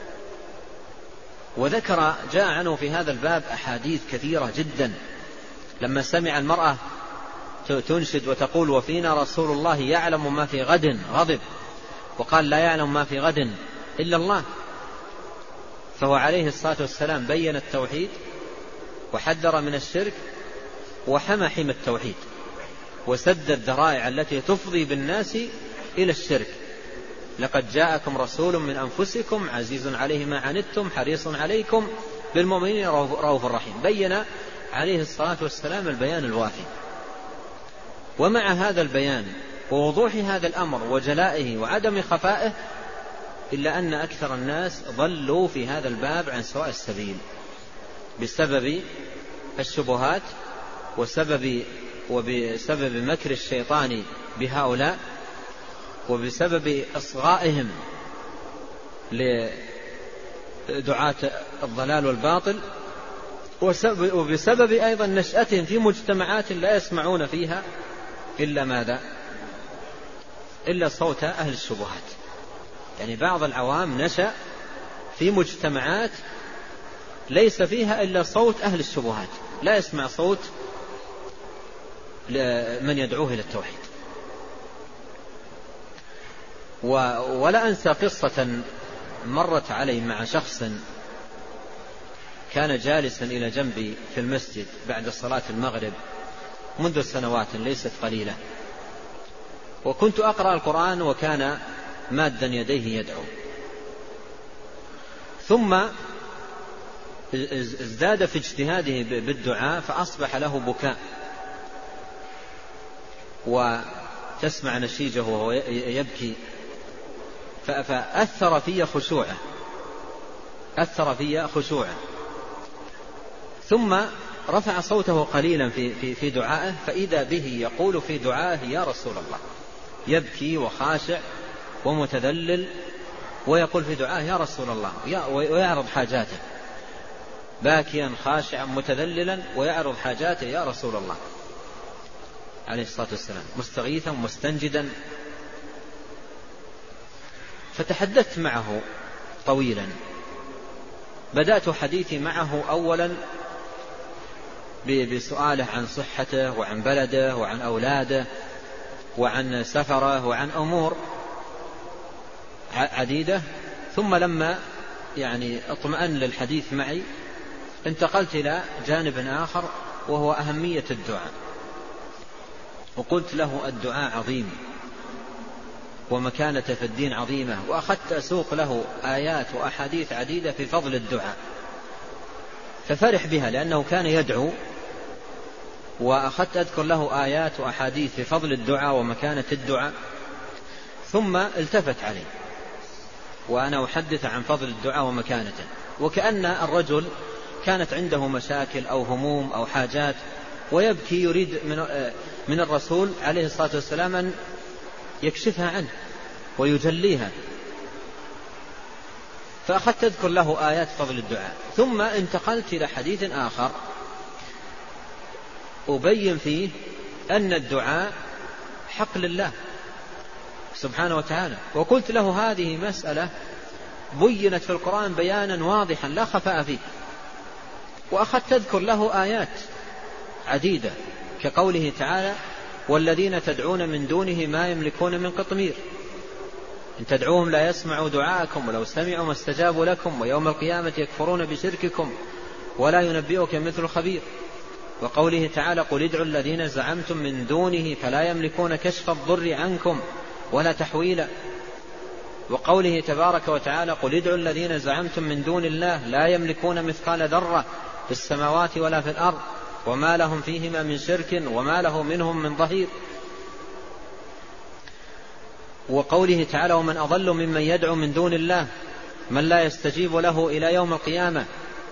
وذكر جاء عنه في هذا الباب أحاديث كثيرة جدا. لما سمع المرأة تنشد وتقول وفينا رسول الله يعلم ما في غد غضب، وقال لا يعلم ما في غد إلا الله. فهو عليه الصلاة والسلام بين التوحيد وحذر من الشرك وحمى حمى التوحيد وسد الذرائع التي تفضي بالناس إلى الشرك. لقد جاءكم رسول من أنفسكم عزيز عليه ما عنتم حريص عليكم بالمؤمنين رؤوف رحيم. بين عليه الصلاة والسلام البيان الوافي. ومع هذا البيان ووضوح هذا الأمر وجلائه وعدم خفائه، إلا أن أكثر الناس ضلوا في هذا الباب عن سواء السبيل بسبب الشبهات وبسبب مكر الشيطان بهؤلاء، وبسبب إصغائهم لدعاة الضلال والباطل، وبسبب أيضا نشأتهم في مجتمعات لا يسمعون فيها إلا ماذا؟ إلا صوت أهل الشبهات. يعني بعض العوام نشأ في مجتمعات ليس فيها إلا صوت أهل الشبهات، لا يسمع صوت من يدعوه إلى التوحيد. ولا أنسى قصة مرت علي مع شخص كان جالسا إلى جنبي في المسجد بعد صلاة المغرب منذ سنوات ليست قليلة، وكنت أقرأ القرآن وكان مادا يديه يدعو، ثم ازداد في اجتهاده بالدعاء فأصبح له بكاء، وتسمع نشيجه وهو يبكي، فأثر في خشوعه، ثم رفع صوته قليلا في دعائه، فإذا به يقول في دعائه يا رسول الله، يبكي وخاشع ومتذلل ويقول في دعائه يا رسول الله ويعرض حاجاته. باكيا خاشعا متذللا ويعرض حاجاته يا رسول الله عليه الصلاة والسلام مستغيثا مستنجدا. فتحدثت معه طويلا، بدأت حديثي معه أولا بسؤاله عن صحته وعن بلده وعن أولاده وعن سفره وعن أمور عديدة، ثم لما اطمأن للحديث معي انتقلت إلى جانب آخر وهو أهمية الدعاء، وقلت له الدعاء عظيم ومكانة في الدين عظيمة، وأخذت أسوق له آيات وأحاديث عديدة في فضل الدعاء، ففرح بها لأنه كان يدعو، وأخذت أذكر له آيات وأحاديث في فضل الدعاء ومكانة الدعاء، ثم التفت علي وأنا أحدث عن فضل الدعاء ومكانته، وكأن الرجل كانت عنده مشاكل أو هموم أو حاجات ويبكي يريد من الرسول عليه الصلاة والسلام أن يكشفها عنه ويجليها، فأخذت أذكر له آيات فضل الدعاء، ثم انتقلت إلى حديث آخر أبين فيه أن الدعاء حق لله سبحانه وتعالى، وقلت له هذه مسألة بينت في القرآن بيانا واضحا لا خفاء فيه، وأخذت أذكر له آيات عديدة كقوله تعالى والذين تدعون من دونه ما يملكون من قطمير إن تدعوهم لا يسمعوا دعاءكم ولو سمعوا ما استجابوا لكم ويوم القيامة يكفرون بشرككم ولا ينبئك مثل خبير، وقوله تعالى قل ادعوا الذين زعمتم من دونه فلا يملكون كشف الضر عنكم ولا تحويلا، وقوله تبارك وتعالى قل ادعوا الذين زعمتم من دون الله لا يملكون مثقال ذرة في السماوات ولا في الأرض وما لهم فيهما من شرك وما له منهم من ظهير، وقوله تعالى ومن أضل ممن يدعو من دون الله من لا يستجيب له إلى يوم القيامة،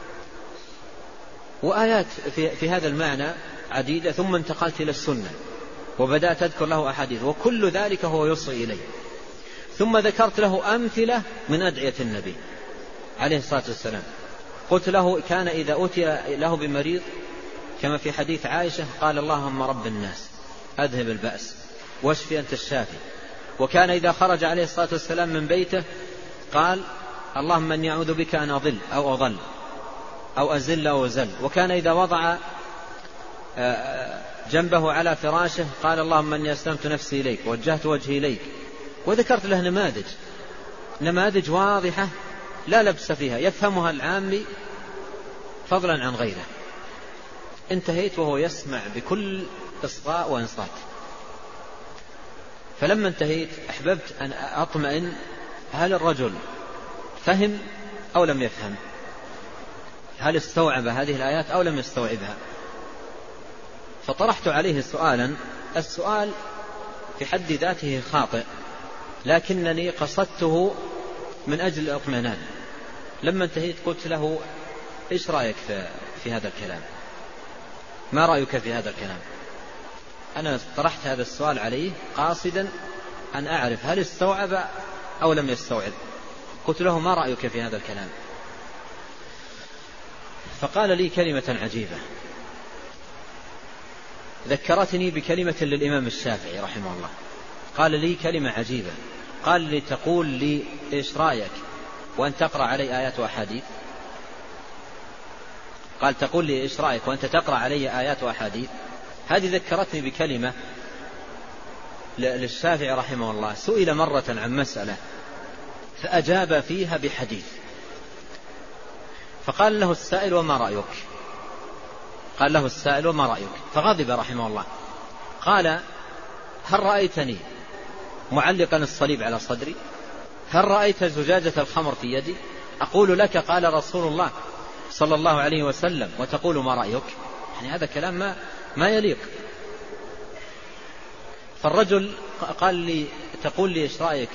وآيات في هذا المعنى عديدة. ثم انتقلت إلى السنة وبدأت أذكر له أحاديث، وكل ذلك هو يوصي إليه، ثم ذكرت له أمثلة من أدعية النبي عليه الصلاة والسلام. قلت له كان إذا أتي له بمريض كما في حديث عائشة قال اللهم رب الناس أذهب البأس واشفي أنت الشافي، وكان إذا خرج عليه الصلاة والسلام من بيته قال اللهم أني أعوذ بك أن أضل أو أضل أو أزل أو أزل، وكان إذا وضع جنبه على فراشه قال اللهم أني أسلمت نفسي إليك ووجهت وجهي إليك، وذكرت له نماذج واضحة لا لبس فيها يفهمها العامي فضلا عن غيره. انتهيت وهو يسمع بكل إصغاء وإنصات، فلما انتهيت أحببت أن أطمئن هل الرجل فهم أو لم يفهم، هل استوعب هذه الآيات أو لم يستوعبها، فطرحت عليه سؤالا، السؤال في حد ذاته خاطئ لكنني قصدته من أجل الاطمئنان. لما انتهيت قلت له إيش رأيك في هذا الكلام، ما رأيك في هذا الكلام؟ أنا طرحت هذا السؤال عليه قاصدا أن أعرف هل استوعب أو لم يستوعب. قلت له ما رأيك في هذا الكلام؟ فقال لي كلمة عجيبة ذكرتني بكلمة للإمام الشافعي رحمه الله، قال لي كلمة عجيبة، قال لي تقول لي إيش رأيك وأن تقرأ علي آيات وأحاديث؟ قال تقول لي إيش رأيك وأنت تقرأ علي آيات وأحاديث؟ هذه ذكرتني بكلمة للشافعي رحمه الله، سئل مرة عن مسألة فأجاب فيها بحديث، فقال له السائل وما رأيك؟ قال له السائل وما رأيك؟ فغضب رحمه الله، قال هل رأيتني معلقا الصليب على صدري؟ هل رأيت زجاجة الخمر في يدي أقول لك قال رسول الله صلى الله عليه وسلم وتقول ما رأيك؟ يعني هذا كلام ما يليق. فالرجل قال لي تقول لي إيش رأيك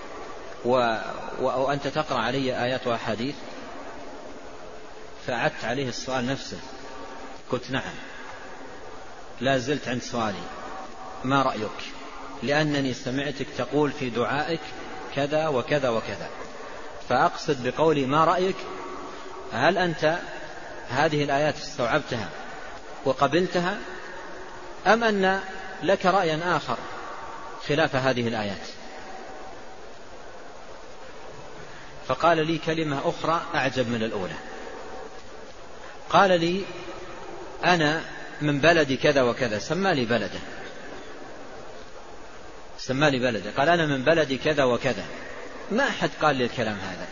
وأنت تقرأ علي آيات وأحاديث؟ فأعدت عليه السؤال نفسه، قلت نعم لا زلت عند سؤالي ما رأيك، لأنني سمعتك تقول في دعائك كذا وكذا وكذا، فأقصد بقولي ما رأيك هل أنت هذه الآيات استوعبتها وقبلتها، أم أن لك رأيا آخر خلاف هذه الآيات؟ فقال لي كلمة أخرى أعجب من الأولى. قال لي أنا من بلد كذا وكذا، سمى لي بلده، قال أنا من بلد كذا وكذا، ما أحد قال لي الكلام هذا.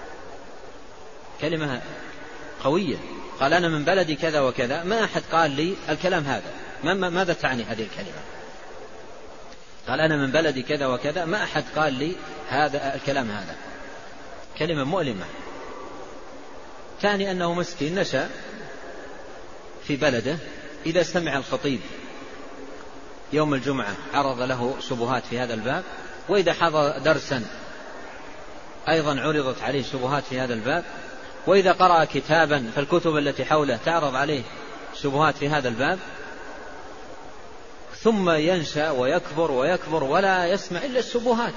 كلمة قوية، قال أنا من بلد كذا وكذا، ما أحد قال لي الكلام هذا. ماذا تعني هذه الكلمة؟ قال أنا من بلد كذا وكذا، ما أحد قال لي هذا الكلام هذا. كلمة مؤلمة، تعني أنه مسكين نشأ في بلده، إذا سمع الخطيب يوم الجمعة عرض له شبهات في هذا الباب، وإذا حضر درسا أيضا عرضت عليه شبهات في هذا الباب، وإذا قرأ كتابا فالكتب التي حوله تعرض عليه شبهات في هذا الباب، ثم ينشأ ويكبر ولا يسمع إلا الشبهات.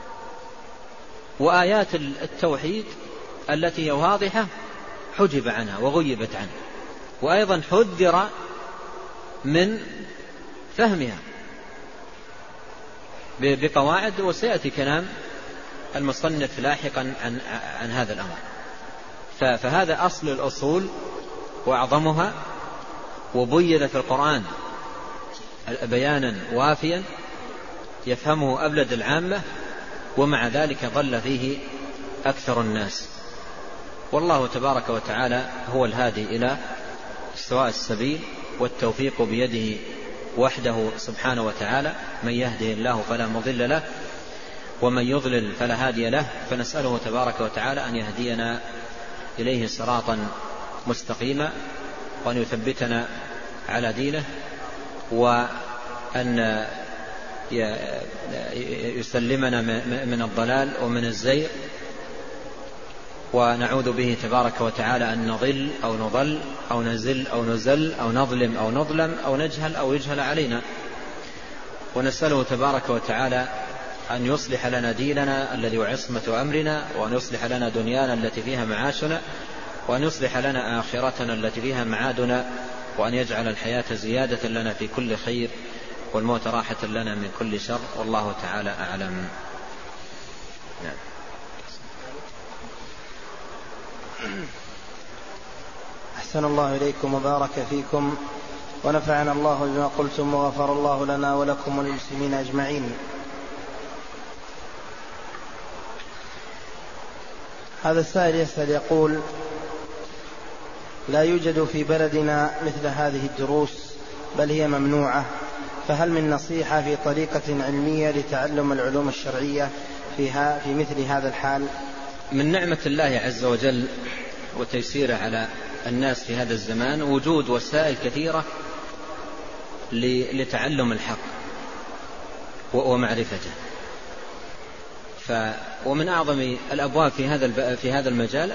وآيات التوحيد التي هي واضحة حجب عنها وغيبت عنه، وأيضا حذر من فهمها بقواعد، وسيأتي كلام المصنف لاحقا عن هذا الأمر. فهذا أصل الأصول وأعظمها، وبين في القرآن بيانا وافيا يفهمه أبلد العامة، ومع ذلك ضل فيه أكثر الناس. والله تبارك وتعالى هو الهادي إلى سواء السبيل، والتوفيق بيده وحده سبحانه وتعالى، من يهده الله فلا مضل له، ومن يضلل فلا هادي له. فنسأله تبارك وتعالى أن يهدينا إليه صراطا مستقيما، وأن يثبتنا على دينه، وأن يسلمنا من الضلال ومن الزيغ، ونعوذ به تبارك وتعالى أن نضل أو نضل أو نزل أو نزل أو نظلم أو نظلم أو نجهل أو يجهل علينا. ونسأله تبارك وتعالى أن يصلح لنا ديننا الذي هو عصمة أمرنا، وأن يصلح لنا دنيانا التي فيها معاشنا، وأن يصلح لنا آخرتنا التي فيها معادنا، وأن يجعل الحياة زيادة لنا في كل خير، والموت راحة لنا من كل شر. والله تعالى أعلم. أحسن الله إليكم وبارك فيكم، ونفعنا الله بما قلتم، وغفر الله لنا ولكم وللمسلمين أجمعين. هذا السائل يسأل يقول: لا يوجد في بلدنا مثل هذه الدروس، بل هي ممنوعة، فهل من نصيحة في طريقة علمية لتعلم العلوم الشرعية في مثل هذا الحال؟ من نعمة الله عز وجل وتيسيره على الناس في هذا الزمان وجود وسائل كثيرة لتعلم الحق ومعرفته. ومن أعظم الأبواب في هذا المجال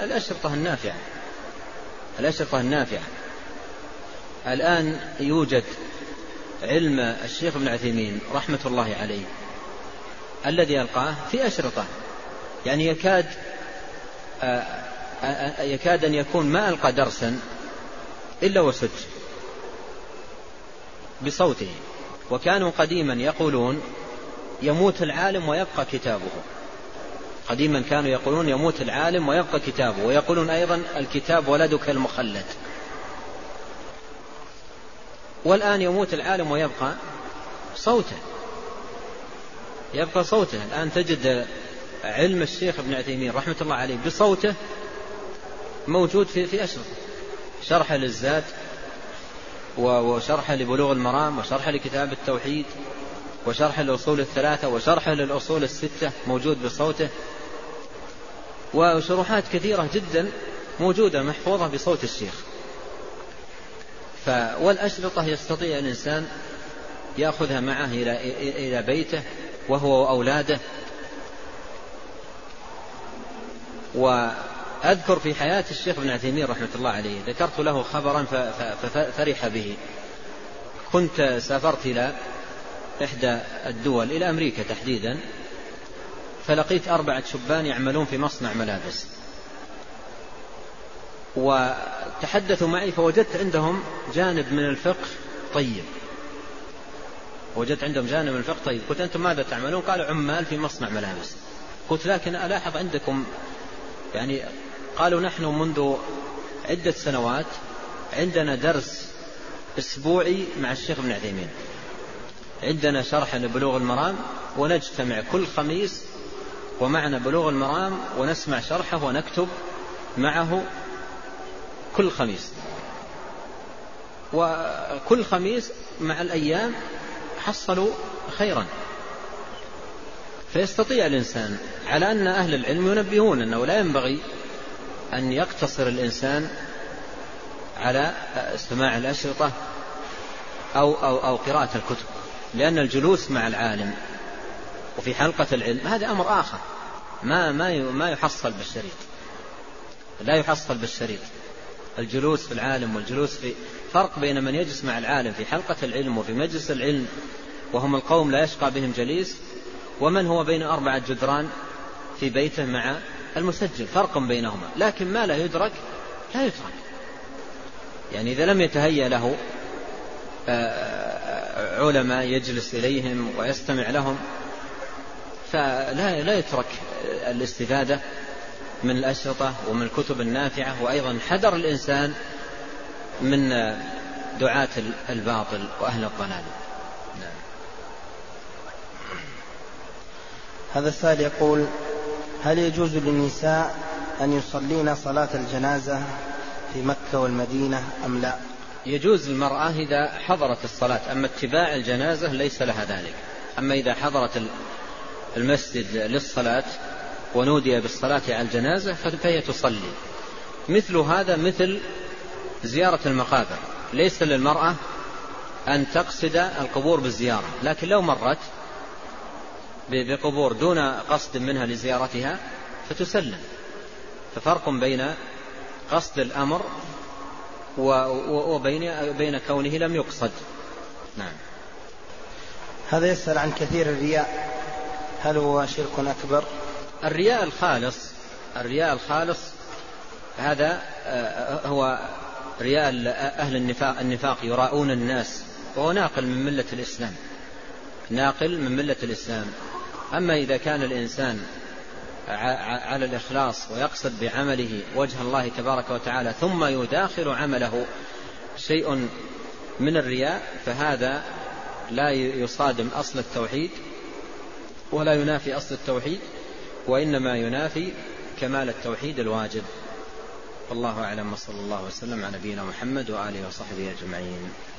الأشرطة النافعة. الآن يوجد علم الشيخ ابن عثيمين رحمة الله عليه الذي ألقاه في أشرطة، يعني يكاد أن يكون ما ألقى درسا إلا وسجل بصوته. وكانوا قديما يقولون يموت العالم ويبقى كتابه، قديما كانوا يقولون يموت العالم ويبقى كتابه، ويقولون أيضا الكتاب ولدك المخلد. والآن يموت العالم ويبقى صوته، الآن تجد علم الشيخ ابن عثيمين رحمة الله عليه بصوته موجود في أشرطة، شرح للزاد، وشرح لبلوغ المرام، وشرح لكتاب التوحيد، وشرح للأصول الثلاثة، وشرح للأصول الستة موجود بصوته، وشروحات كثيرة جدا موجودة محفوظة بصوت الشيخ. والأشرطة يستطيع الإنسان يأخذها معه إلى بيته وهو وأولاده. وأذكر في حياة الشيخ ابن عثيمين رحمة الله عليه ذكرت له خبرا ففرح به. كنت سافرت إلى إحدى الدول، إلى أمريكا تحديدا، فلقيت 4 شبان يعملون في مصنع ملابس، وتحدثوا معي فوجدت عندهم جانب من الفقه طيب، قلت أنتم ماذا تعملون؟ قالوا عمال في مصنع ملابس. قلت لكن ألاحظ عندكم يعني، قالوا نحن منذ عدة سنوات عندنا درس أسبوعي مع الشيخ ابن عثيمين، عندنا شرح لبلوغ المرام ونجتمع كل خميس ومعنا بلوغ المرام ونسمع شرحه ونكتب معه كل خميس، وكل خميس مع الأيام حصلوا خيرا. فيستطيع الإنسان، على أن أهل العلم ينبهون أنه لا ينبغي أن يقتصر الإنسان على استماع الأشرطة أو قراءة الكتب، لأن الجلوس مع العالم وفي حلقة العلم هذا أمر آخر ما يحصل بالشريط، لا يحصل بالشريط. الجلوس في العالم والجلوس في فرق بين من يجلس مع العالم في حلقة العلم وفي مجلس العلم وهم القوم لا يشقى بهم جليس، ومن هو بين 4 جدران في بيته مع المسجل، فرق بينهما. لكن ما لا يدرك لا يترك، يعني إذا لم يتهيأ له علماء يجلس إليهم ويستمع لهم فلا يترك الاستفادة من الأشرطة ومن الكتب النافعة. وأيضا حذر الإنسان من دعاة الباطل وأهل الضلال. نعم. هذا السائل يقول: هل يجوز للنساء أن يصلين صلاة الجنازة في مكة والمدينة أم لا؟ يجوز المرأة إذا حضرت الصلاة، أما اتباع الجنازة ليس لها ذلك. أما إذا حضرت المسجد للصلاة ونودي بالصلاة على الجنازة فهي تصلي. مثل هذا مثل زيارة المقابر، ليس للمرأة أن تقصد القبور بالزيارة، لكن لو مرت بقبور دون قصد منها لزيارتها فتسلم. ففرق بين قصد الأمر وبين كونه لم يقصد. نعم. هذا يسأل عن كثير الرياء، هل هو شرك أكبر؟ الرياء الخالص هذا هو رياء أهل النفاق يراؤون الناس، وهو ناقل من ملة الإسلام. أما إذا كان الإنسان على الإخلاص ويقصد بعمله وجه الله تبارك وتعالى ثم يداخل عمله شيء من الرياء فهذا لا يصادم أصل التوحيد ولا ينافي أصل التوحيد، وإنما ينافي كمال التوحيد الواجب. والله أعلم، وصلى الله وسلم على نبينا محمد وآله وصحبه أجمعين.